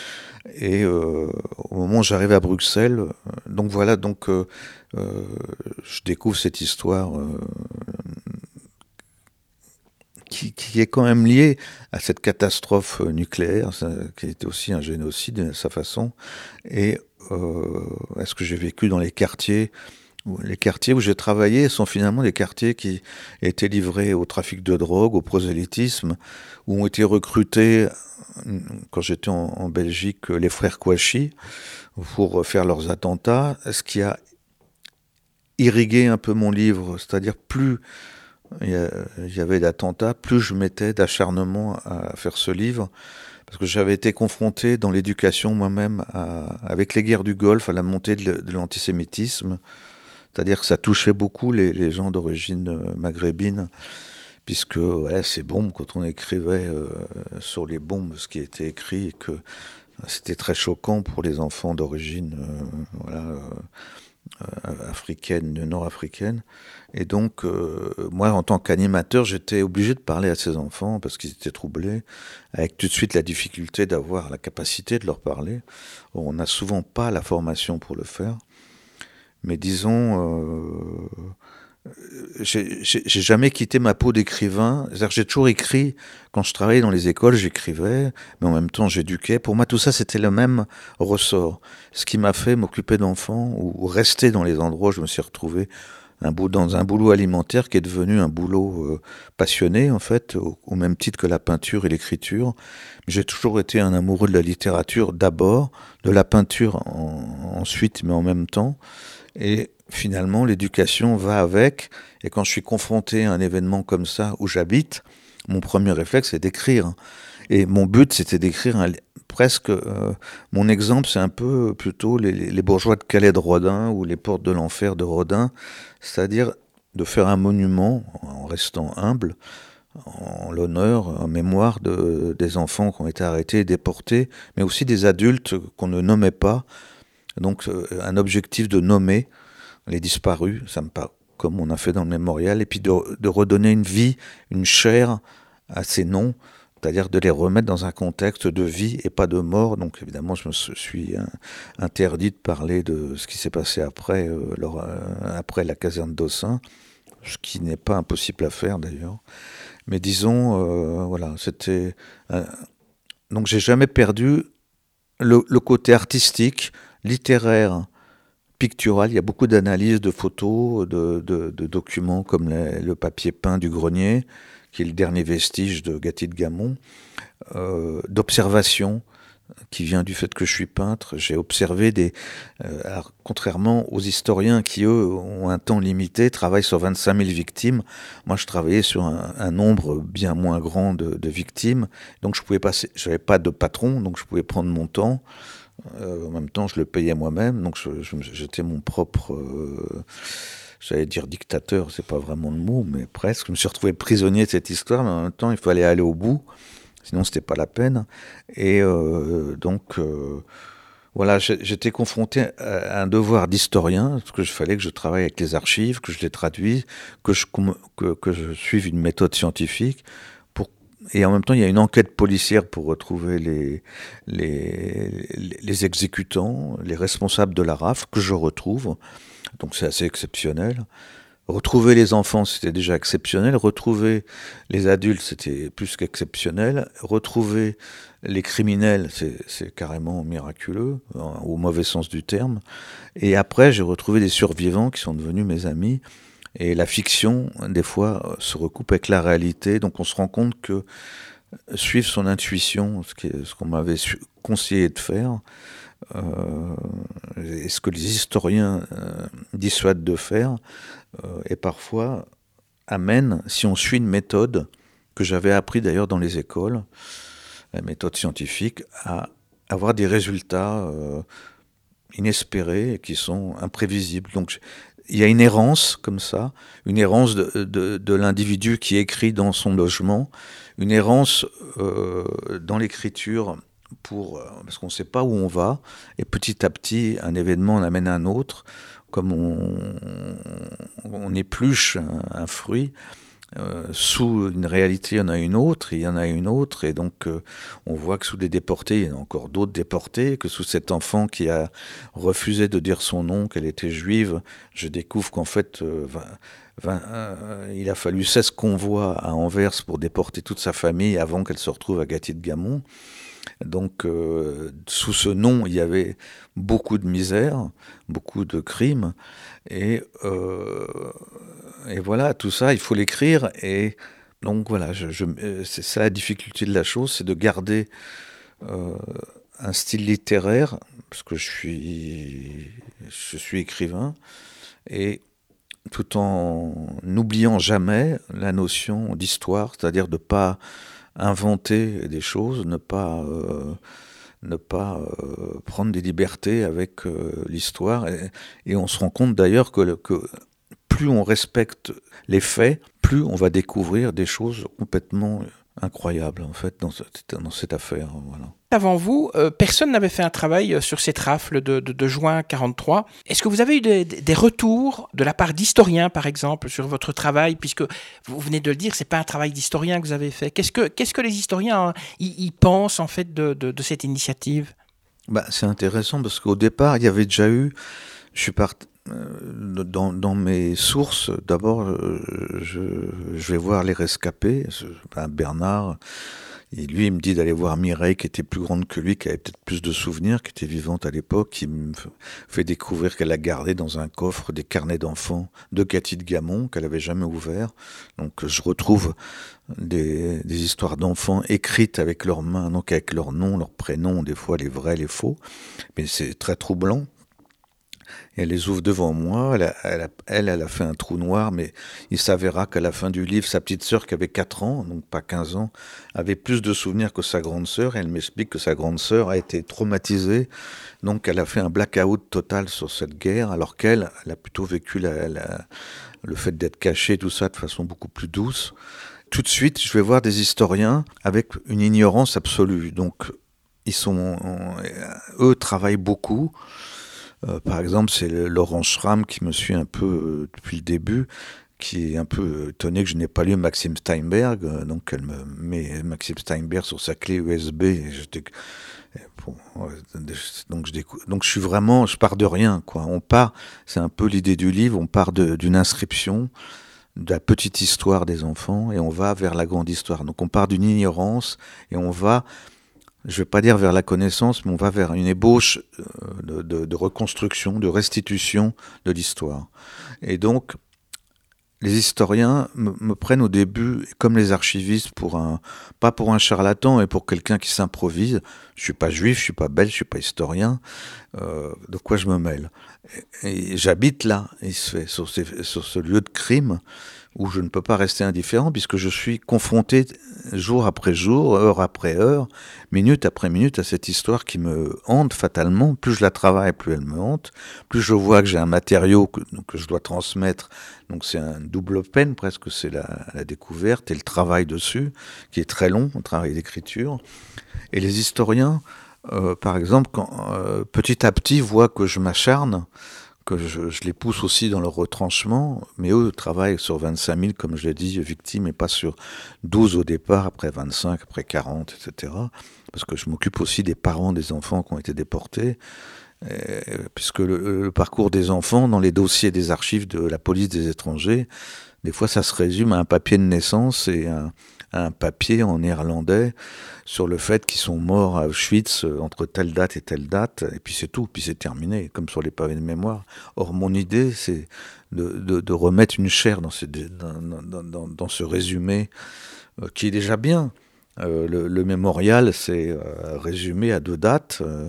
Et euh, au moment où j'arrive à Bruxelles, euh, donc voilà, donc euh, euh, je découvre cette histoire euh, qui, qui est quand même liée à cette catastrophe nucléaire, ça, qui était aussi un génocide à sa façon. Et euh, est-ce que j'ai vécu dans les quartiers Les quartiers où j'ai travaillé sont finalement des quartiers qui étaient livrés au trafic de drogue, au prosélytisme, où ont été recrutés, quand j'étais en, en Belgique, les frères Kouachi pour faire leurs attentats, ce qui a irrigué un peu mon livre, c'est-à-dire plus il y avait d'attentats, plus je mettais d'acharnement à faire ce livre, parce que j'avais été confronté dans l'éducation moi-même à, avec les guerres du Golfe, à la montée de, de l'antisémitisme. C'est-à-dire que ça touchait beaucoup les, les gens d'origine maghrébine, puisque ouais, ces bombes, quand on écrivait euh, sur les bombes ce qui était écrit, et que c'était très choquant pour les enfants d'origine euh, voilà, euh, africaine, nord-africaine. Et donc, euh, moi, en tant qu'animateur, j'étais obligé de parler à ces enfants, parce qu'ils étaient troublés, avec tout de suite la difficulté d'avoir la capacité de leur parler. On n'a souvent pas la formation pour le faire. Mais disons, euh, j'ai, j'ai, j'ai jamais quitté ma peau d'écrivain. C'est-à-dire que j'ai toujours écrit. Quand je travaillais dans les écoles, j'écrivais, mais en même temps, j'éduquais. Pour moi, tout ça, c'était le même ressort. Ce qui m'a fait m'occuper d'enfants ou rester dans les endroits où je me suis retrouvé un bout, dans un boulot alimentaire qui est devenu un boulot euh, passionné, en fait, au, au même titre que la peinture et l'écriture. J'ai toujours été un amoureux de la littérature d'abord, de la peinture en, ensuite, mais en même temps. Et finalement, l'éducation va avec. Et quand je suis confronté à un événement comme ça, où j'habite, mon premier réflexe, c'est d'écrire. Et mon but, c'était d'écrire un, presque... Euh, mon exemple, c'est un peu plutôt les, les bourgeois de Calais de Rodin ou les portes de l'enfer de Rodin. C'est-à-dire de faire un monument, en restant humble, en l'honneur, en mémoire de, des enfants qui ont été arrêtés et déportés, mais aussi des adultes qu'on ne nommait pas. Donc euh, un objectif de nommer les disparus, ça me parle, comme on a fait dans le mémorial, et puis de, de redonner une vie, une chair à ces noms, c'est-à-dire de les remettre dans un contexte de vie et pas de mort. Donc évidemment, je me suis hein, interdit de parler de ce qui s'est passé après, euh, leur, euh, après la caserne d'Aussin, ce qui n'est pas impossible à faire d'ailleurs. Mais disons, euh, voilà, c'était... Euh, donc j'ai jamais perdu le, le côté artistique, littéraire, pictural. Il y a beaucoup d'analyses de photos, de, de, de documents comme les, le papier peint du grenier, qui est le dernier vestige de Gatti de Gamon, euh, d'observation, qui vient du fait que je suis peintre. J'ai observé des... Euh, alors, contrairement aux historiens qui, eux, ont un temps limité, travaillent sur vingt-cinq mille victimes. Moi, je travaillais sur un, un nombre bien moins grand de, de victimes. Donc, je pouvais passer... Je n'avais pas de patron, donc je pouvais prendre mon temps. Euh, en même temps, je le payais moi-même, donc je, je, j'étais mon propre, euh, j'allais dire dictateur, c'est pas vraiment le mot, mais presque. Je me suis retrouvé prisonnier de cette histoire, mais en même temps, il fallait aller au bout, sinon c'était pas la peine. Et euh, donc, euh, voilà, j'étais confronté à un devoir d'historien, parce que je fallait que je travaille avec les archives, que je les traduise, que je, que, que je suive une méthode scientifique. Et en même temps, il y a une enquête policière pour retrouver les, les, les exécutants, les responsables de la R A F, que je retrouve. Donc c'est assez exceptionnel. Retrouver les enfants, c'était déjà exceptionnel. Retrouver les adultes, c'était plus qu'exceptionnel. Retrouver les criminels, c'est, c'est carrément miraculeux, au mauvais sens du terme. Et après, j'ai retrouvé des survivants qui sont devenus mes amis. Et la fiction, des fois, se recoupe avec la réalité. Donc on se rend compte que suivre son intuition, ce, qui est, ce qu'on m'avait conseillé de faire, euh, et ce que les historiens euh, dissuadent de faire, euh, et parfois amène, si on suit une méthode que j'avais appris d'ailleurs dans les écoles, la méthode scientifique, à avoir des résultats euh, inespérés et qui sont imprévisibles. Donc il y a une errance comme ça, une errance de, de, de l'individu qui écrit dans son logement, une errance euh, dans l'écriture pour, parce qu'on ne sait pas où on va, et petit à petit, un événement en amène un autre, comme on, on épluche un, un fruit. Euh, sous une réalité, il y en a une autre, il y en a une autre, et donc euh, on voit que sous des déportés, il y en a encore d'autres déportés, que sous cet enfant qui a refusé de dire son nom, qu'elle était juive, je découvre qu'en fait, euh, vingt, vingt, euh, il a fallu seize convois à Anvers pour déporter toute sa famille avant qu'elle se retrouve à Gatti de Gamon. Donc, euh, sous ce nom, il y avait beaucoup de misère, beaucoup de crimes. Et, euh, et voilà, tout ça, il faut l'écrire. Et donc, voilà, je, je, c'est ça la difficulté de la chose, c'est de garder euh, un style littéraire, parce que je suis, je suis écrivain, et tout en n'oubliant jamais la notion d'histoire, c'est-à-dire de ne pas inventer des choses, ne pas, euh, ne pas euh, prendre des libertés avec euh, l'histoire. Et, et on se rend compte d'ailleurs que, que plus on respecte les faits, plus on va découvrir des choses complètement incroyables en fait dans cette, dans cette affaire. Voilà. Avant vous, euh, personne n'avait fait un travail sur cette rafle de, de, de juin quarante-trois. Est-ce que vous avez eu des, des retours de la part d'historiens, par exemple, sur votre travail, puisque vous venez de le dire, c'est pas un travail d'historien que vous avez fait. Qu'est-ce que, qu'est-ce que les historiens y, y pensent en fait de, de, de cette initiative ? Bah, c'est intéressant parce qu'au départ, il y avait déjà eu, je suis parti euh, dans, dans mes sources. D'abord, euh, je, je vais voir les rescapés, ben Bernard. Et lui, il me dit d'aller voir Mireille, qui était plus grande que lui, qui avait peut-être plus de souvenirs, qui était vivante à l'époque, qui me fait découvrir qu'elle a gardé dans un coffre des carnets d'enfants de Cathy de Gamon, qu'elle n'avait jamais ouverts. Donc je retrouve des, des histoires d'enfants écrites avec leurs mains, donc avec leur nom, leur prénom, des fois les vrais, les faux. Mais c'est très troublant. Et elle les ouvre devant moi, elle, a, elle, a, elle, elle a fait un trou noir, mais il s'avéra qu'à la fin du livre, sa petite sœur qui avait quatre ans, donc pas quinze ans, avait plus de souvenirs que sa grande sœur, et elle m'explique que sa grande sœur a été traumatisée, donc elle a fait un blackout total sur cette guerre, alors qu'elle, elle a plutôt vécu la, la, le fait d'être cachée, tout ça, de façon beaucoup plus douce. Tout de suite, je vais voir des historiens avec une ignorance absolue, donc ils sont, eux travaillent beaucoup. Euh, par exemple, c'est Laurent Schramm qui me suit un peu euh, depuis le début, qui est un peu étonné que je n'ai pas lu Maxime Steinberg. Euh, donc, elle me met Maxime Steinberg sur sa clé U S B. Et j'étais, bon, donc, je décou... donc, je suis vraiment, je pars de rien, quoi. On part, c'est un peu l'idée du livre, on part de, d'une inscription, de la petite histoire des enfants, et on va vers la grande histoire. Donc, on part d'une ignorance et on va, je ne vais pas dire vers la connaissance, mais on va vers une ébauche de, de, de reconstruction, de restitution de l'histoire. Et donc, les historiens me, me prennent au début, comme les archivistes, pour un, pas pour un charlatan, mais pour quelqu'un qui s'improvise. Je ne suis pas juif, je ne suis pas belge, je ne suis pas historien. Euh, de quoi je me mêle ? Et, et j'habite là, et c'est sur, ces, sur ce lieu de crime, où je ne peux pas rester indifférent puisque je suis confronté jour après jour, heure après heure, minute après minute à cette histoire qui me hante fatalement. Plus je la travaille, plus elle me hante. Plus je vois que j'ai un matériau que, que je dois transmettre. Donc c'est un double peine presque, c'est la, la découverte et le travail dessus, qui est très long, le travail d'écriture. Et les historiens, euh, par exemple, quand, euh, petit à petit voient que je m'acharne, que je, je les pousse aussi dans leur retranchement, mais eux travaillent sur vingt-cinq mille, comme je l'ai dit, victimes, et pas sur douze au départ, après vingt-cinq, après quarante, et cetera. Parce que je m'occupe aussi des parents des enfants qui ont été déportés, et, puisque le, le parcours des enfants dans les dossiers des archives de la police des étrangers, des fois ça se résume à un papier de naissance et un, un papier en néerlandais sur le fait qu'ils sont morts à Auschwitz entre telle date et telle date, et puis c'est tout, puis c'est terminé, comme sur les pavés de mémoire. Or, mon idée, c'est de, de, de remettre une chair dans ce, dans, dans, dans, dans ce résumé, euh, qui est déjà bien. Euh, le, le mémorial, c'est euh, résumé à deux dates, euh,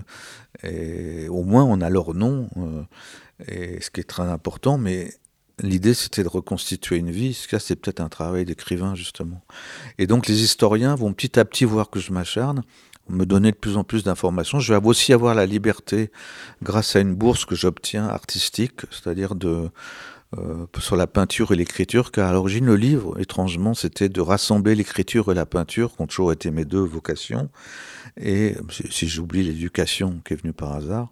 et au moins on a leur nom, euh, et ce qui est très important, mais l'idée, c'était de reconstituer une vie. Ce cas, c'est peut-être un travail d'écrivain, justement. Et donc, les historiens vont petit à petit voir que je m'acharne, me donner de plus en plus d'informations. Je vais aussi avoir la liberté, grâce à une bourse que j'obtiens artistique, c'est-à-dire de, euh, sur la peinture et l'écriture, car à l'origine, le livre, étrangement, c'était de rassembler l'écriture et la peinture, qui ont toujours été mes deux vocations. Et si j'oublie l'éducation, qui est venue par hasard.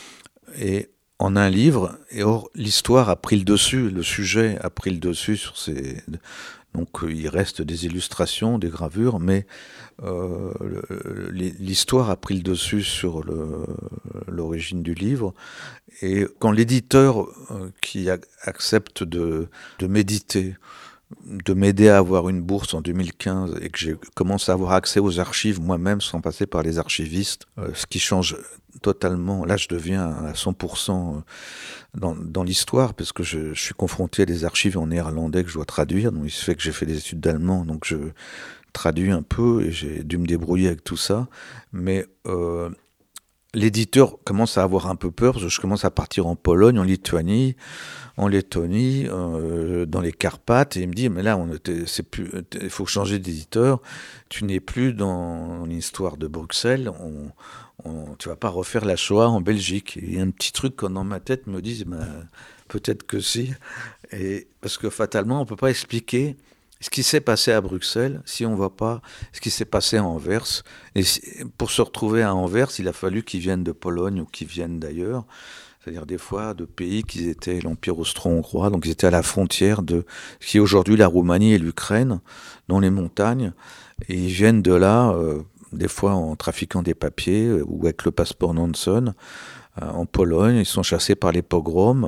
Et en un livre, et or l'histoire a pris le dessus, le sujet a pris le dessus sur ces... Donc il reste des illustrations, des gravures, mais euh, l'histoire a pris le dessus sur le, l'origine du livre. Et quand l'éditeur euh, qui a, accepte de, de méditer de m'aider à avoir une bourse en deux mille quinze et que j'ai commencé à avoir accès aux archives moi-même sans passer par les archivistes, euh, ce qui change totalement. Là, je deviens à cent pour cent dans, dans l'histoire parce que je, je suis confronté à des archives en néerlandais que je dois traduire. Donc, il se fait que j'ai fait des études d'allemand, donc je traduis un peu et j'ai dû me débrouiller avec tout ça. Mais euh, l'éditeur commence à avoir un peu peur parce que je commence à partir en Pologne, en Lituanie, en Lettonie, euh, dans les Carpates, et il me dit, mais là, on était, c'est plus, il faut changer d'éditeur, tu n'es plus dans l'histoire de Bruxelles, on, on, tu vas pas refaire la Shoah en Belgique. Et un petit truc dans ma tête me dit, bah, peut-être que si, et, parce que fatalement, on peut pas expliquer ce qui s'est passé à Bruxelles si on ne voit pas ce qui s'est passé à Anvers. Et pour se retrouver à Anvers, il a fallu qu'ils viennent de Pologne ou qu'ils viennent d'ailleurs, c'est-à-dire des fois de pays qui étaient l'Empire austro-hongrois, donc ils étaient à la frontière de ce qui est aujourd'hui la Roumanie et l'Ukraine, dans les montagnes, et ils viennent de là, euh, des fois en trafiquant des papiers euh, ou avec le passeport Nansen, euh, en Pologne, ils sont chassés par les pogroms,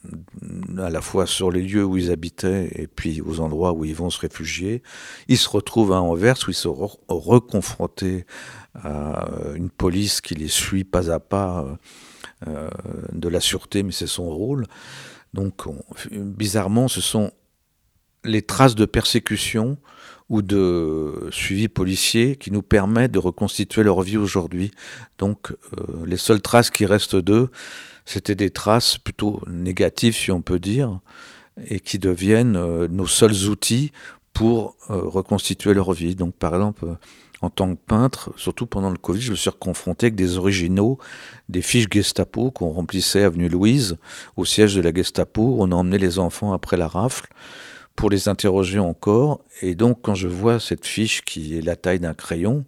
à la fois sur les lieux où ils habitaient et puis aux endroits où ils vont se réfugier. Ils se retrouvent à Anvers où ils sont re- reconfrontés à une police qui les suit pas à pas, euh, de la sûreté, mais c'est son rôle. Donc, on, bizarrement, ce sont les traces de persécution ou de suivi policier qui nous permettent de reconstituer leur vie aujourd'hui. Donc, euh, les seules traces qui restent d'eux, c'était des traces plutôt négatives, si on peut dire, et qui deviennent euh, nos seuls outils pour euh, reconstituer leur vie. Donc, par exemple, euh, en tant que peintre, surtout pendant le Covid, je me suis confronté avec des originaux, des fiches Gestapo qu'on remplissait avenue Louise, au siège de la Gestapo. On a emmené les enfants après la rafle pour les interroger encore. Et donc, quand je vois cette fiche qui est la taille d'un crayon,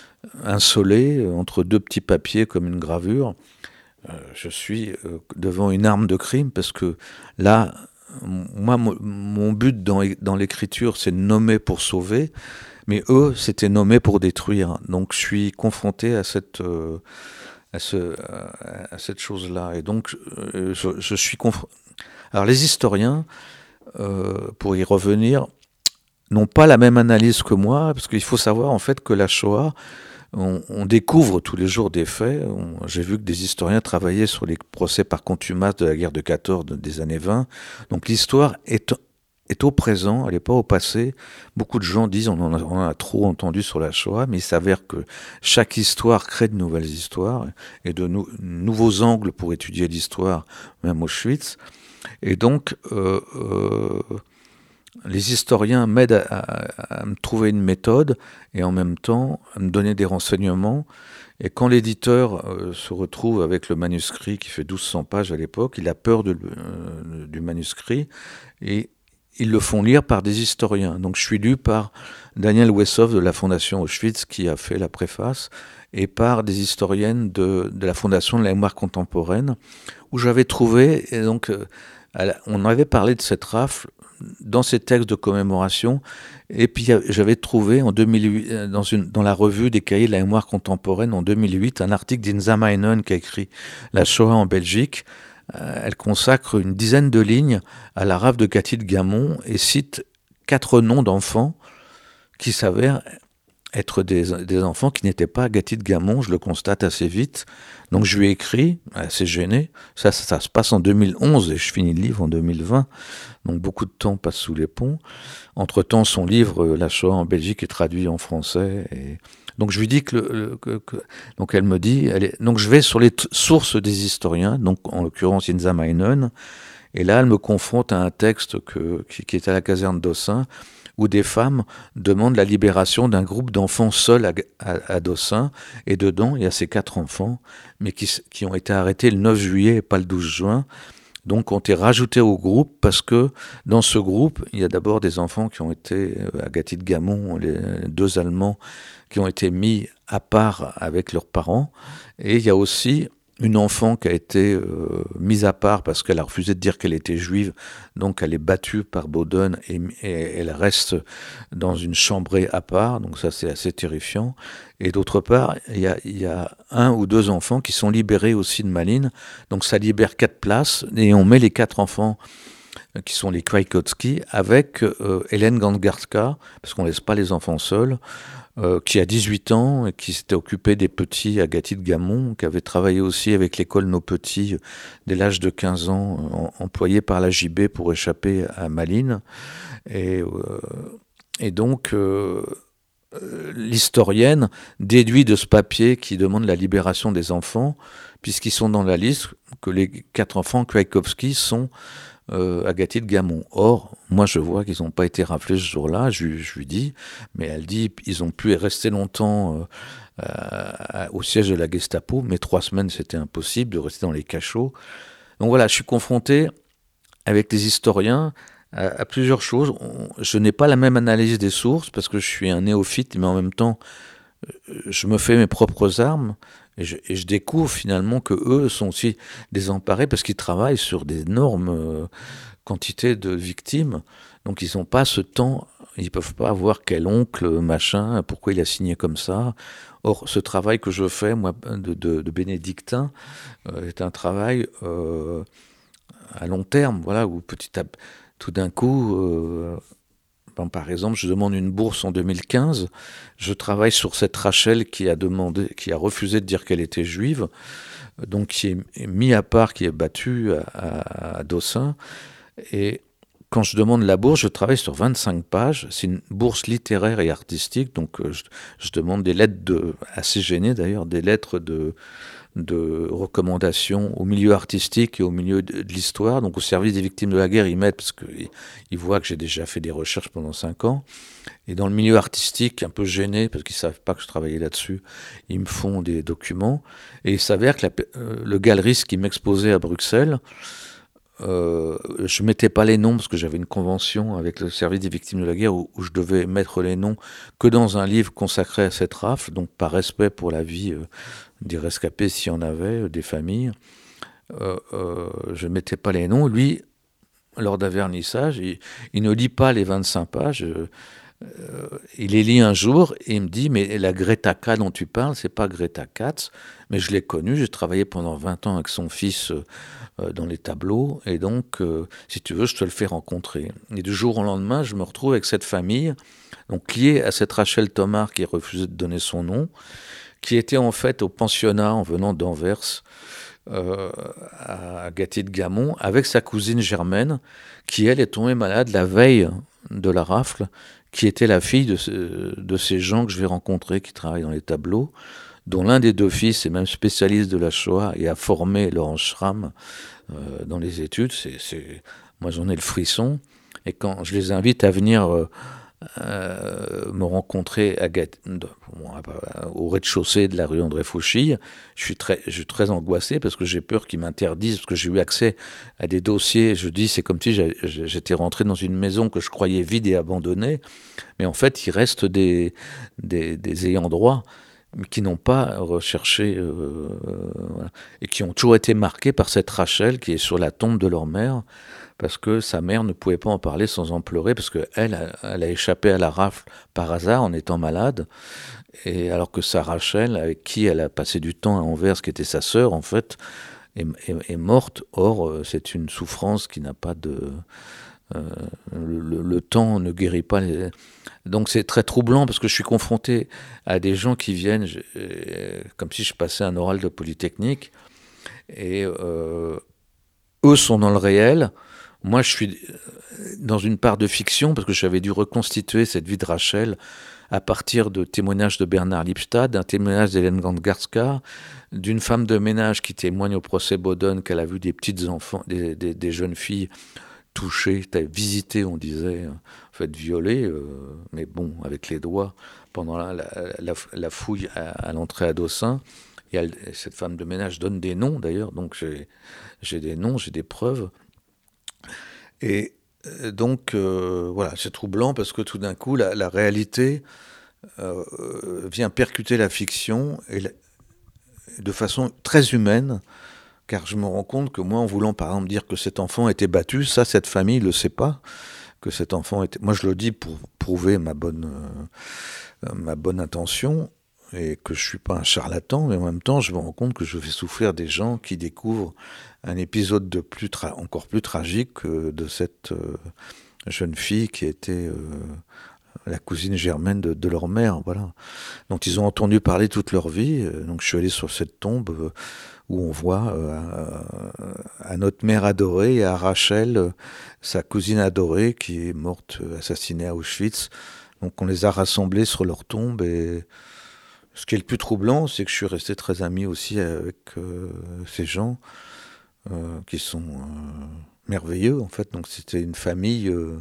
insolée, entre deux petits papiers comme une gravure, euh, je suis euh, devant une arme de crime parce que là, moi, mon but dans, dans l'écriture, c'est de nommer pour sauver, mais eux, c'était nommer pour détruire. Donc, je suis confronté à cette, euh, à ce, à cette chose-là. Et donc, euh, je, je suis confronté. Alors, les historiens, euh, pour y revenir, n'ont pas la même analyse que moi, parce qu'il faut savoir, en fait, que la Shoah, on, on découvre tous les jours des faits. On, j'ai vu que des historiens travaillaient sur les procès par contumace de la guerre de quatorze des années vingt. Donc, l'histoire est est au présent, elle n'est pas au passé. Beaucoup de gens disent on en, a, on en a trop entendu sur la Shoah, mais il s'avère que chaque histoire crée de nouvelles histoires et de nou- nouveaux angles pour étudier l'histoire, même Auschwitz. Et donc, euh, euh, les historiens m'aident à, à, à me trouver une méthode et en même temps à me donner des renseignements. Et quand l'éditeur euh, se retrouve avec le manuscrit qui fait douze cents pages à l'époque, il a peur de, euh, du manuscrit et ils le font lire par des historiens. Donc je suis lu par Daniel Wessoff de la Fondation Auschwitz qui a fait la préface et par des historiennes de, de la Fondation de la mémoire contemporaine où j'avais trouvé, et donc euh, on avait parlé de cette rafle dans ces textes de commémoration et puis j'avais trouvé en deux mille huit, dans, une, dans la revue des cahiers de la mémoire contemporaine en deux mille huit un article d'Inza Meinen qui a écrit La Shoah en Belgique. Elle consacre une dizaine de lignes à la rafle de Cathy de Gamon et cite quatre noms d'enfants qui s'avèrent être des, des enfants qui n'étaient pas Cathy de Gamon, je le constate assez vite. Donc je lui ai écrit, assez gêné, ça, ça, ça se passe en deux mille onze et je finis le livre en deux mille vingt, donc beaucoup de temps passe sous les ponts. Entre-temps, son livre, La Shoah en Belgique, est traduit en français et... Donc je lui dis que, le, le, que, que donc elle me dit, elle est, donc je vais sur les t- sources des historiens, donc en l'occurrence Inza Meinen, et là elle me confronte à un texte que, qui, qui est à la caserne d'Ossun, où des femmes demandent la libération d'un groupe d'enfants seuls à, à, à Dossin, et dedans il y a ces quatre enfants, mais qui, qui ont été arrêtés le neuf juillet et pas le douze juin. Donc ont été rajoutés au groupe parce que dans ce groupe, il y a d'abord des enfants qui ont été, à Cathy de Gamon, les deux Allemands, qui ont été mis à part avec leurs parents. Et il y a aussi une enfant qui a été euh, mise à part parce qu'elle a refusé de dire qu'elle était juive. Donc elle est battue par Boden et, et elle reste dans une chambrée à part. Donc ça, c'est assez terrifiant. Et d'autre part, il y a, il y a un ou deux enfants qui sont libérés aussi de Malines. Donc ça libère quatre places et on met les quatre enfants euh, qui sont les Kwiatkowski, avec euh, Hélène Gangarska, parce qu'on ne laisse pas les enfants seuls, euh, qui a dix-huit ans et qui s'était occupée des petits à Gâty de Gamon, qui avait travaillé aussi avec l'école Nos Petits dès l'âge de quinze ans, en, employée par la J B pour échapper à Malines. Et, euh, et donc, euh, l'historienne déduit de ce papier qui demande la libération des enfants, puisqu'ils sont dans la liste, que les quatre enfants Kwiatkowski sont euh, à Gâty de Gamon. Or, moi je vois qu'ils n'ont pas été raflés ce jour-là, je, je lui dis, mais elle dit, ils ont pu rester longtemps euh, euh, au siège de la Gestapo, mais trois semaines c'était impossible de rester dans les cachots. Donc voilà, je suis confronté avec les historiens à, à plusieurs choses. Je n'ai pas la même analyse des sources, parce que je suis un néophyte, mais en même temps, je me fais mes propres armes, et je, et je découvre finalement que eux sont aussi désemparés, parce qu'ils travaillent sur d'énormes euh, quantités de victimes, donc ils n'ont pas ce temps, ils ne peuvent pas voir quel oncle, machin, pourquoi il a signé comme ça. Or, ce travail que je fais, moi, de, de, de bénédictin, euh, est un travail euh, à long terme, voilà, où petit à petit, tout d'un coup... Euh, Ben, par exemple, je demande une bourse en deux mille quinze, je travaille sur cette Rachel qui a demandé, qui a refusé de dire qu'elle était juive, donc qui est mis à part, qui est battue à, à, à Dossin. Et quand je demande la bourse, je travaille sur vingt-cinq pages. C'est une bourse littéraire et artistique, donc je, je demande des lettres de, assez gênées d'ailleurs, des lettres de de recommandations au milieu artistique et au milieu de, de l'histoire. Donc au service des victimes de la guerre, ils mettent, parce qu'ils ils voient que j'ai déjà fait des recherches pendant cinq ans. Et dans le milieu artistique, un peu gêné, parce qu'ils ne savent pas que je travaillais là-dessus, ils me font des documents. Et il s'avère que la, euh, le galeriste qui m'exposait à Bruxelles, euh, je ne mettais pas les noms, parce que j'avais une convention avec le service des victimes de la guerre où, où je devais mettre les noms que dans un livre consacré à cette rafle, donc par respect pour la vie euh, des rescapés, s'il y en avait, des familles. Euh, euh, je ne mettais pas les noms. Lui, lors d'un vernissage, il, il ne lit pas les vingt-cinq pages. Euh, euh, il les lit un jour et il me dit, mais la Greta K dont tu parles, c'est pas Greta Katz, mais je l'ai connue, j'ai travaillé pendant vingt ans avec son fils euh, dans les tableaux, et donc, euh, si tu veux, je te le fais rencontrer. Et du jour au lendemain, je me retrouve avec cette famille, donc liée à cette Rachel Thomar qui a refusé de donner son nom, qui était en fait au pensionnat en venant d'Anvers, euh, à Gâty de Gamon, avec sa cousine Germaine, qui elle est tombée malade la veille de la rafle, qui était la fille de, ce, de ces gens que je vais rencontrer, qui travaillent dans les tableaux, dont l'un des deux fils est même spécialiste de la Shoah et a formé Laurence Schramm euh, dans les études. C'est, c'est... Moi j'en ai le frisson, et quand je les invite à venir... Euh, Euh, me rencontrer à Gâty, au rez-de-chaussée de la rue André Fauchy. Je suis très, je suis très angoissé parce que j'ai peur qu'ils m'interdisent, parce que j'ai eu accès à des dossiers. Je dis, c'est comme si j'étais rentré dans une maison que je croyais vide et abandonnée, mais en fait, il reste des, des, des ayants droit qui n'ont pas recherché euh, euh, voilà, et qui ont toujours été marqués par cette Rachel qui est sur la tombe de leur mère, parce que sa mère ne pouvait pas en parler sans en pleurer, parce qu'elle, elle, elle a échappé à la rafle par hasard en étant malade, et alors que sa Rachel, avec qui elle a passé du temps à Anvers, qui était sa sœur, en fait, est, est, est morte. Or, c'est une souffrance qui n'a pas de... Euh, le, le temps ne guérit pas les... Donc c'est très troublant, parce que je suis confronté à des gens qui viennent, je, euh, comme si je passais un oral de Polytechnique, et euh, eux sont dans le réel. Moi, je suis dans une part de fiction, parce que j'avais dû reconstituer cette vie de Rachel à partir de témoignages de Bernard Lipstadt, d'un témoignage d'Hélène Gangarska, d'une femme de ménage qui témoigne au procès Bodon qu'elle a vu des petites enfants, des, des, des jeunes filles touchées, visitées, on disait, en fait violées, euh, mais bon, avec les doigts, pendant la, la, la, la fouille à, à l'entrée à Dossin. Et elle, cette femme de ménage donne des noms, d'ailleurs, donc j'ai, j'ai des noms, j'ai des preuves. Et donc, euh, voilà, c'est troublant parce que tout d'un coup, la, la réalité euh, vient percuter la fiction et la, de façon très humaine, car je me rends compte que moi, en voulant par exemple dire que cet enfant était battu, ça, cette famille ne le sait pas, que cet enfant était... Moi, je le dis pour prouver ma bonne, euh, ma bonne intention. et que je suis pas un charlatan, mais en même temps, je me rends compte que je fais souffrir des gens qui découvrent un épisode de plus tra- encore plus tragique euh, de cette euh, jeune fille qui était euh, la cousine germaine de, de leur mère, voilà, dont ils ont entendu parler toute leur vie. Donc je suis allé sur cette tombe euh, où on voit euh, à, à notre mère adorée et à Rachel, euh, sa cousine adorée, qui est morte, euh, assassinée à Auschwitz. Donc on les a rassemblés sur leur tombe, et ce qui est le plus troublant, c'est que je suis resté très ami aussi avec euh, ces gens euh, qui sont euh, merveilleux en fait. Donc c'était une famille, euh,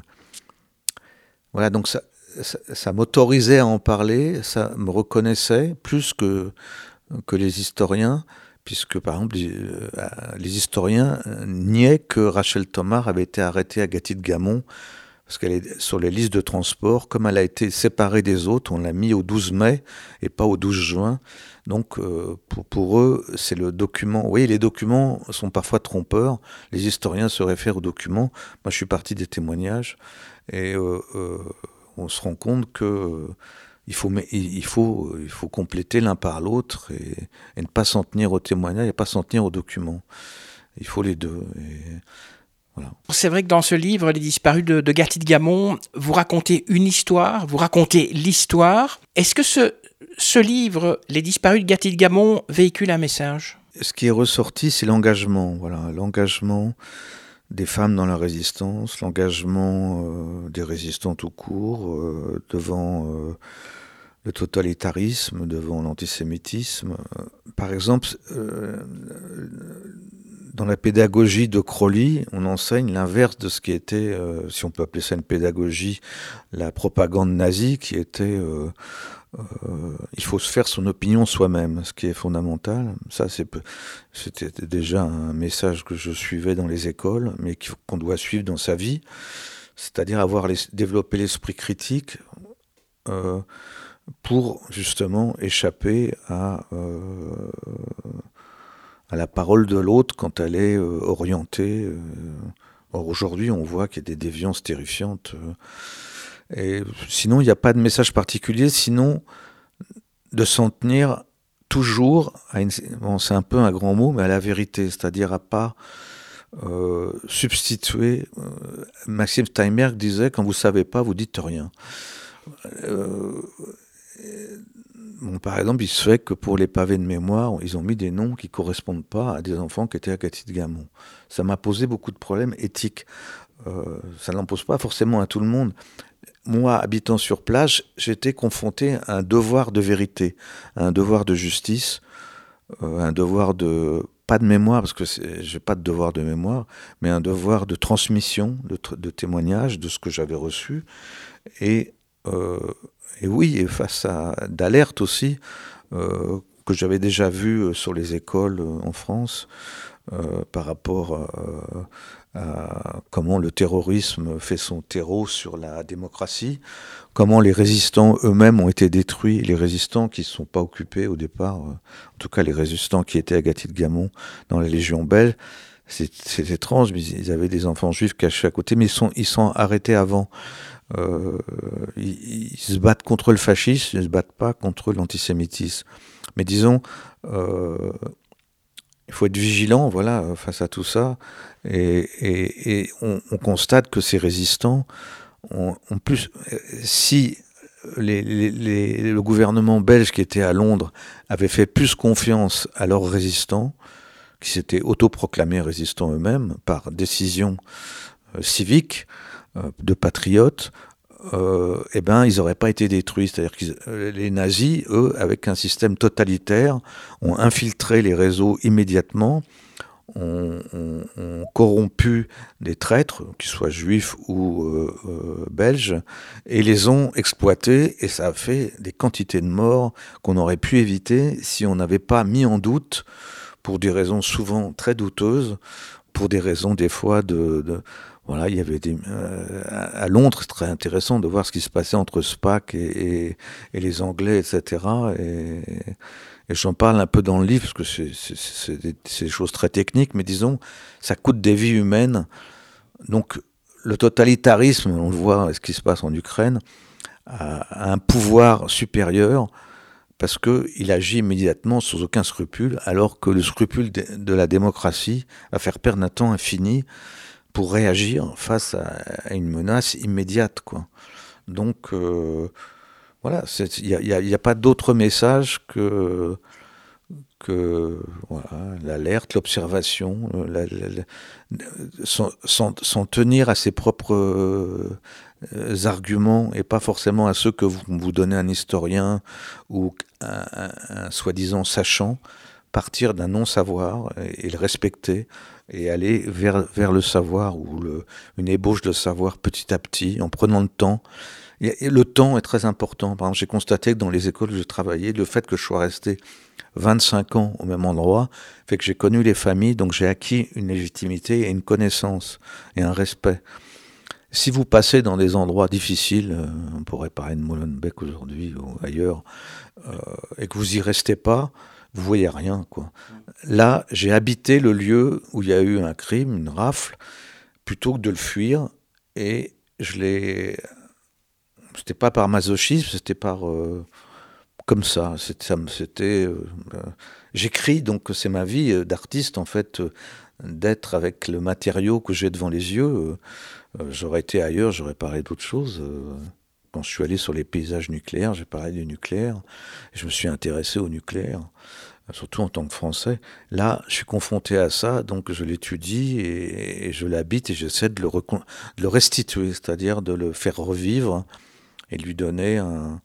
voilà, donc ça, ça, ça m'autorisait à en parler, ça me reconnaissait plus que, que les historiens, puisque par exemple les, euh, les historiens niaient que Rachel Tomar avait été arrêtée à Gatti-de-Gamon, parce qu'elle est sur les listes de transport. Comme elle a été séparée des autres, on l'a mis au douze mai et pas au douze juin. Donc euh, pour, pour eux, c'est le document. Vous voyez, les documents sont parfois trompeurs. Les historiens se réfèrent aux documents. Moi, je suis parti des témoignages, et euh, euh, on se rend compte que euh, il faut, il faut, il faut compléter l'un par l'autre, et, et ne pas s'en tenir aux témoignages et pas s'en tenir aux documents. Il faut les deux. Et voilà. C'est vrai que dans ce livre, Les disparus de, de Gatti-de-Gamon, vous racontez une histoire, vous racontez l'histoire. Est-ce que ce, ce livre, Les disparus de Gatti-de-Gamon, véhicule un message ? Ce qui est ressorti, c'est l'engagement. Voilà, l'engagement des femmes dans la résistance, l'engagement euh, des résistants tout court, euh, devant euh, le totalitarisme, devant l'antisémitisme. Par exemple, euh, dans la pédagogie de Crowley, on enseigne l'inverse de ce qui était, euh, si on peut appeler ça une pédagogie, la propagande nazie, qui était euh, euh, il faut se faire son opinion soi-même, ce qui est fondamental. Ça, c'est, c'était déjà un message que je suivais dans les écoles, mais qu'on doit suivre dans sa vie, c'est-à-dire avoir les, développer l'esprit critique euh, pour justement échapper à euh, à la parole de l'autre quand elle est euh, orientée. Euh. Or, aujourd'hui, on voit qu'il y a des déviances terrifiantes. Euh. Et sinon, il n'y a pas de message particulier, sinon de s'en tenir toujours à une... Bon, c'est un peu un grand mot, mais à la vérité, c'est-à-dire à pas euh, substituer... Euh, Maxime Steinberg disait, quand vous ne savez pas, vous dites rien. Euh, Bon, par exemple, il se fait que pour les pavés de mémoire, ils ont mis des noms qui ne correspondent pas à des enfants qui étaient à Gatti-de-Gamon. Ça m'a posé beaucoup de problèmes éthiques. Euh, ça n'en pose pas forcément à tout le monde. Moi, habitant sur place, j'étais confronté à un devoir de vérité, à un devoir de justice, euh, un devoir de... pas de mémoire, parce que je n'ai pas de devoir de mémoire, mais un devoir de transmission, de, de témoignage de ce que j'avais reçu. Et... Euh, Et oui, et face à d'alerte aussi, euh, que j'avais déjà vu sur les écoles en France, euh, par rapport euh, à comment le terrorisme fait son terreau sur la démocratie, comment les résistants eux-mêmes ont été détruits, les résistants qui ne se sont pas occupés au départ, euh, en tout cas les résistants qui étaient à Gatti-de-Gamon dans la Légion belge. C'est, c'est étrange, mais ils avaient des enfants juifs cachés à côté, mais ils sont, ils sont arrêtés avant. Euh, ils, ils se battent contre le fascisme, ils ne se battent pas contre l'antisémitisme. Mais disons, euh, il faut être vigilant, voilà, face à tout ça. Et, et, et on, on constate que ces résistants, ont, ont plus, si les, les, les, le gouvernement belge qui était à Londres avait fait plus confiance à leurs résistants, qui s'étaient autoproclamés résistants eux-mêmes par décision euh, civique, de patriotes, euh, eh ben, ils n'auraient pas été détruits. C'est-à-dire que euh, les nazis, eux, avec un système totalitaire, ont infiltré les réseaux immédiatement, ont, ont, ont corrompu des traîtres, qu'ils soient juifs ou euh, euh, belges, et les ont exploités, et ça a fait des quantités de morts qu'on aurait pu éviter si on n'avait pas mis en doute, pour des raisons souvent très douteuses, pour des raisons des fois de... de Voilà, il y avait des, euh, à Londres, c'est très intéressant de voir ce qui se passait entre Spaak et, et, et les Anglais, et cetera. Et, et j'en parle un peu dans le livre, parce que c'est, c'est, c'est, des, c'est des choses très techniques, mais disons, ça coûte des vies humaines. Donc, le totalitarisme, on le voit, ce qui se passe en Ukraine, a, a un pouvoir supérieur, parce qu'il agit immédiatement sans aucun scrupule, alors que le scrupule de, de la démocratie va faire perdre un temps infini pour réagir face à, à une menace immédiate, quoi. Donc, euh, voilà, il n'y a, a, a pas d'autre message que, que voilà, l'alerte, l'observation, la, la, la, s'en, s'en, s'en tenir à ses propres euh, arguments et pas forcément à ceux que vous, vous donnez un historien ou un, un, un soi-disant sachant, partir d'un non-savoir et, et le respecter et aller vers, vers le savoir ou le, une ébauche de savoir petit à petit en prenant le temps. Et le temps est très important. Par exemple, j'ai constaté que dans les écoles où j'ai travaillé, le fait que je sois resté vingt-cinq ans au même endroit fait que j'ai connu les familles, donc j'ai acquis une légitimité et une connaissance et un respect. Si vous passez dans des endroits difficiles, euh, on pourrait parler de Molenbeek aujourd'hui ou ailleurs, euh, et que vous y restez pas, vous voyez rien, quoi. Là, j'ai habité le lieu où il y a eu un crime, une rafle, plutôt que de le fuir, et je l'ai... C'était pas par masochisme, c'était par... Euh, comme ça, c'était... c'était euh, euh, j'écris, donc c'est ma vie euh, d'artiste, en fait, euh, d'être avec le matériau que j'ai devant les yeux. Euh, euh, j'aurais été ailleurs, j'aurais parlé d'autre chose. Euh, quand je suis allé sur les paysages nucléaires, j'ai parlé du nucléaire. Je me suis intéressé au nucléaire, surtout en tant que Français. Là, je suis confronté à ça, donc je l'étudie et, et je l'habite et j'essaie de le, recon- de le restituer, c'est-à-dire de le faire revivre et de lui donner un,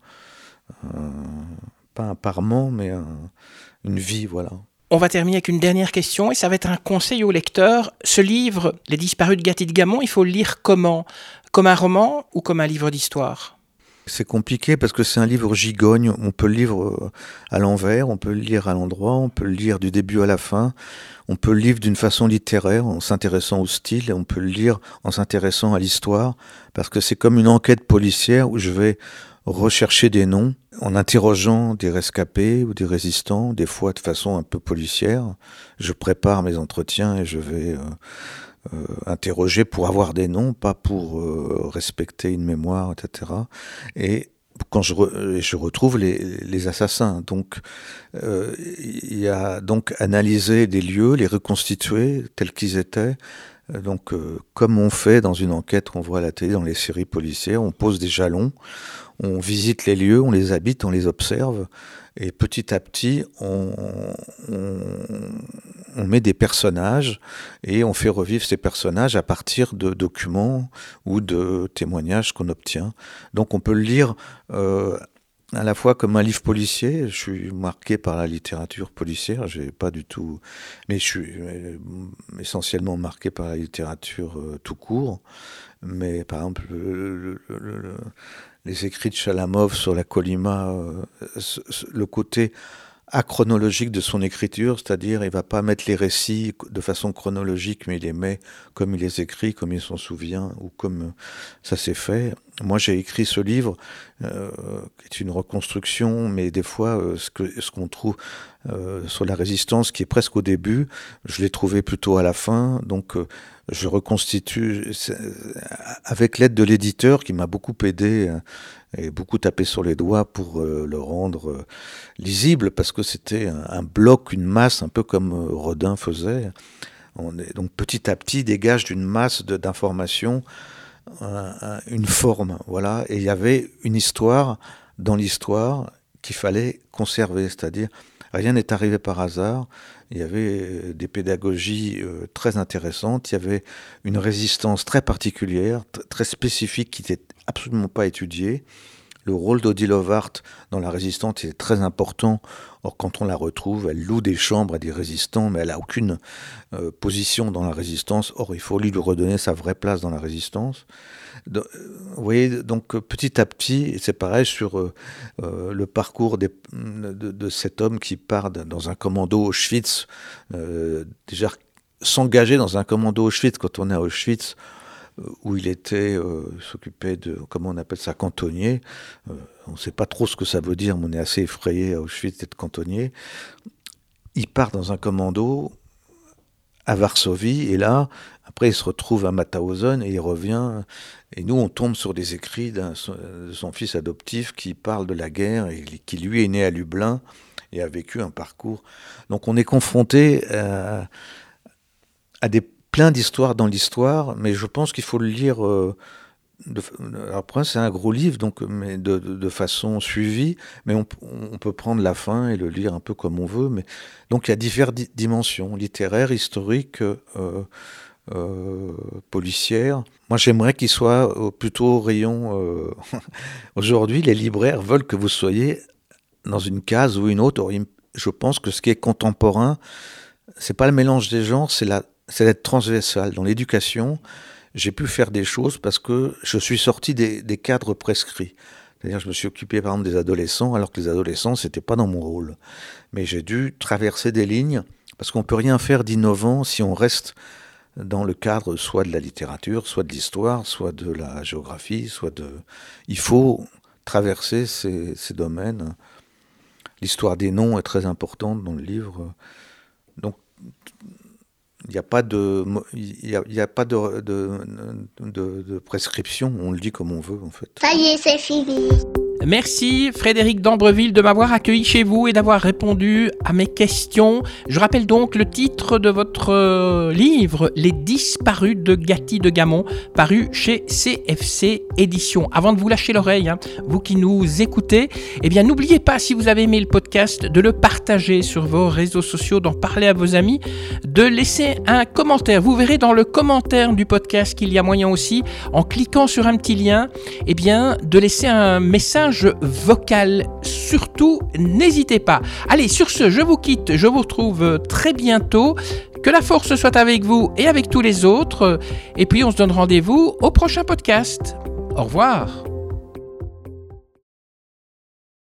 un pas un parement, mais un, une vie, voilà. On va terminer avec une dernière question, et ça va être un conseil au lecteur. Ce livre, Les disparus de Gatti de Gamon, il faut le lire comment ? Comme un roman ou comme un livre d'histoire ? C'est compliqué parce que c'est un livre gigogne. On peut le lire à l'envers, on peut le lire à l'endroit, on peut le lire du début à la fin. On peut le lire d'une façon littéraire, en s'intéressant au style, et on peut le lire en s'intéressant à l'histoire, parce que c'est comme une enquête policière où je vais rechercher des noms en interrogeant des rescapés ou des résistants, des fois de façon un peu policière. Je prépare mes entretiens et je vais euh, euh, interroger pour avoir des noms, pas pour euh, respecter une mémoire, et cetera. Et quand je, re, je retrouve les, les assassins, donc euh, il y a donc analyser des lieux, les reconstituer tels qu'ils étaient. Donc, euh, comme on fait dans une enquête qu'on voit à la télé, dans les séries policières, on pose des jalons, on visite les lieux, on les habite, on les observe, et petit à petit, on, on, on met des personnages, et on fait revivre ces personnages à partir de documents ou de témoignages qu'on obtient. Donc, on peut le lire euh, à la fois comme un livre policier. Je suis marqué par la littérature policière, j'ai pas du tout, mais je suis essentiellement marqué par la littérature euh, tout court. Mais par exemple, le, le, le, le, les écrits de Chalamov sur la Kolyma, euh, le côté achronologique de son écriture, c'est-à-dire il va pas mettre les récits de façon chronologique, mais il les met comme il les écrit, comme il s'en souvient, ou comme ça s'est fait. Moi, j'ai écrit ce livre, euh, qui est une reconstruction, mais des fois, euh, ce, que, ce qu'on trouve euh, sur la résistance, qui est presque au début, je l'ai trouvé plutôt à la fin, donc euh, je reconstitue, avec l'aide de l'éditeur, qui m'a beaucoup aidé, euh, et beaucoup tapé sur les doigts pour euh, le rendre euh, lisible, parce que c'était un, un bloc, une masse, un peu comme euh, Rodin faisait. On est, donc petit à petit, dégage d'une masse de, d'informations un, un, une forme, voilà. Et il y avait une histoire dans l'histoire qu'il fallait conserver, c'est-à-dire rien n'est arrivé par hasard. Il y avait des pédagogies euh, très intéressantes, il y avait une résistance très particulière, t- très spécifique, qui n'était absolument pas étudiée. Le rôle d'Odile Ovart dans la résistance est très important. Or, quand on la retrouve, elle loue des chambres à des résistants, mais elle n'a aucune euh, position dans la résistance. Or, il faut lui redonner sa vraie place dans la résistance. De, vous voyez, donc petit à petit, c'est pareil sur euh, euh, le parcours des, de, de cet homme qui part dans un commando Auschwitz. Euh, déjà, s'engager dans un commando Auschwitz, quand on est à Auschwitz, où il était, euh, s'occupait de, comment on appelle ça, cantonnier. Euh, on ne sait pas trop ce que ça veut dire, mais on est assez effrayé à Auschwitz d'être cantonnier. Il part dans un commando à Varsovie, et là, Après, il se retrouve à Mauthausen et il revient. Et nous, on tombe sur des écrits d'un, de son fils adoptif qui parle de la guerre et qui, lui, est né à Lublin et a vécu un parcours. Donc, on est confronté à, à des, plein d'histoires dans l'histoire, mais je pense qu'il faut le lire... Euh, de, après, c'est un gros livre, donc, mais de, de, de façon suivie, mais on, on peut prendre la fin et le lire un peu comme on veut. Mais, donc, il y a diverses di- dimensions, littéraires, historiques... Euh, Euh, policière. Moi, j'aimerais qu'il soit euh, plutôt au rayon... Euh... Aujourd'hui, les libraires veulent que vous soyez dans une case ou une autre. Or, je pense que ce qui est contemporain, c'est pas le mélange des genres, c'est, la... c'est d'être transversal. Dans l'éducation, j'ai pu faire des choses parce que je suis sorti des, des cadres prescrits. C'est-à-dire que je me suis occupé, par exemple, des adolescents, alors que les adolescents, c'était pas dans mon rôle. Mais j'ai dû traverser des lignes, parce qu'on peut rien faire d'innovant si on reste dans le cadre soit de la littérature, soit de l'histoire, soit de la géographie, soit de... Il faut traverser ces, ces domaines. L'histoire des noms est très importante dans le livre. Donc, il n'y a pas de, il y a, il y a pas de, de, de, de prescription, on le dit comme on veut en fait. Ça y est, c'est fini. Merci Frédéric d'Ambreville de m'avoir accueilli chez vous et d'avoir répondu à mes questions. Je rappelle donc le titre de votre livre, Les disparus de Gatti de Gamon, paru chez C F C Éditions. Avant de vous lâcher l'oreille, hein, vous qui nous écoutez, eh bien n'oubliez pas, si vous avez aimé le podcast, de le partager sur vos réseaux sociaux, d'en parler à vos amis, de laisser un commentaire. Vous verrez dans le commentaire du podcast qu'il y a moyen aussi, en cliquant sur un petit lien, eh bien de laisser un message vocal. Surtout, n'hésitez pas. Allez, sur ce, je vous quitte. Je vous retrouve très bientôt. Que la force soit avec vous et avec tous les autres. Et puis, on se donne rendez-vous au prochain podcast. Au revoir.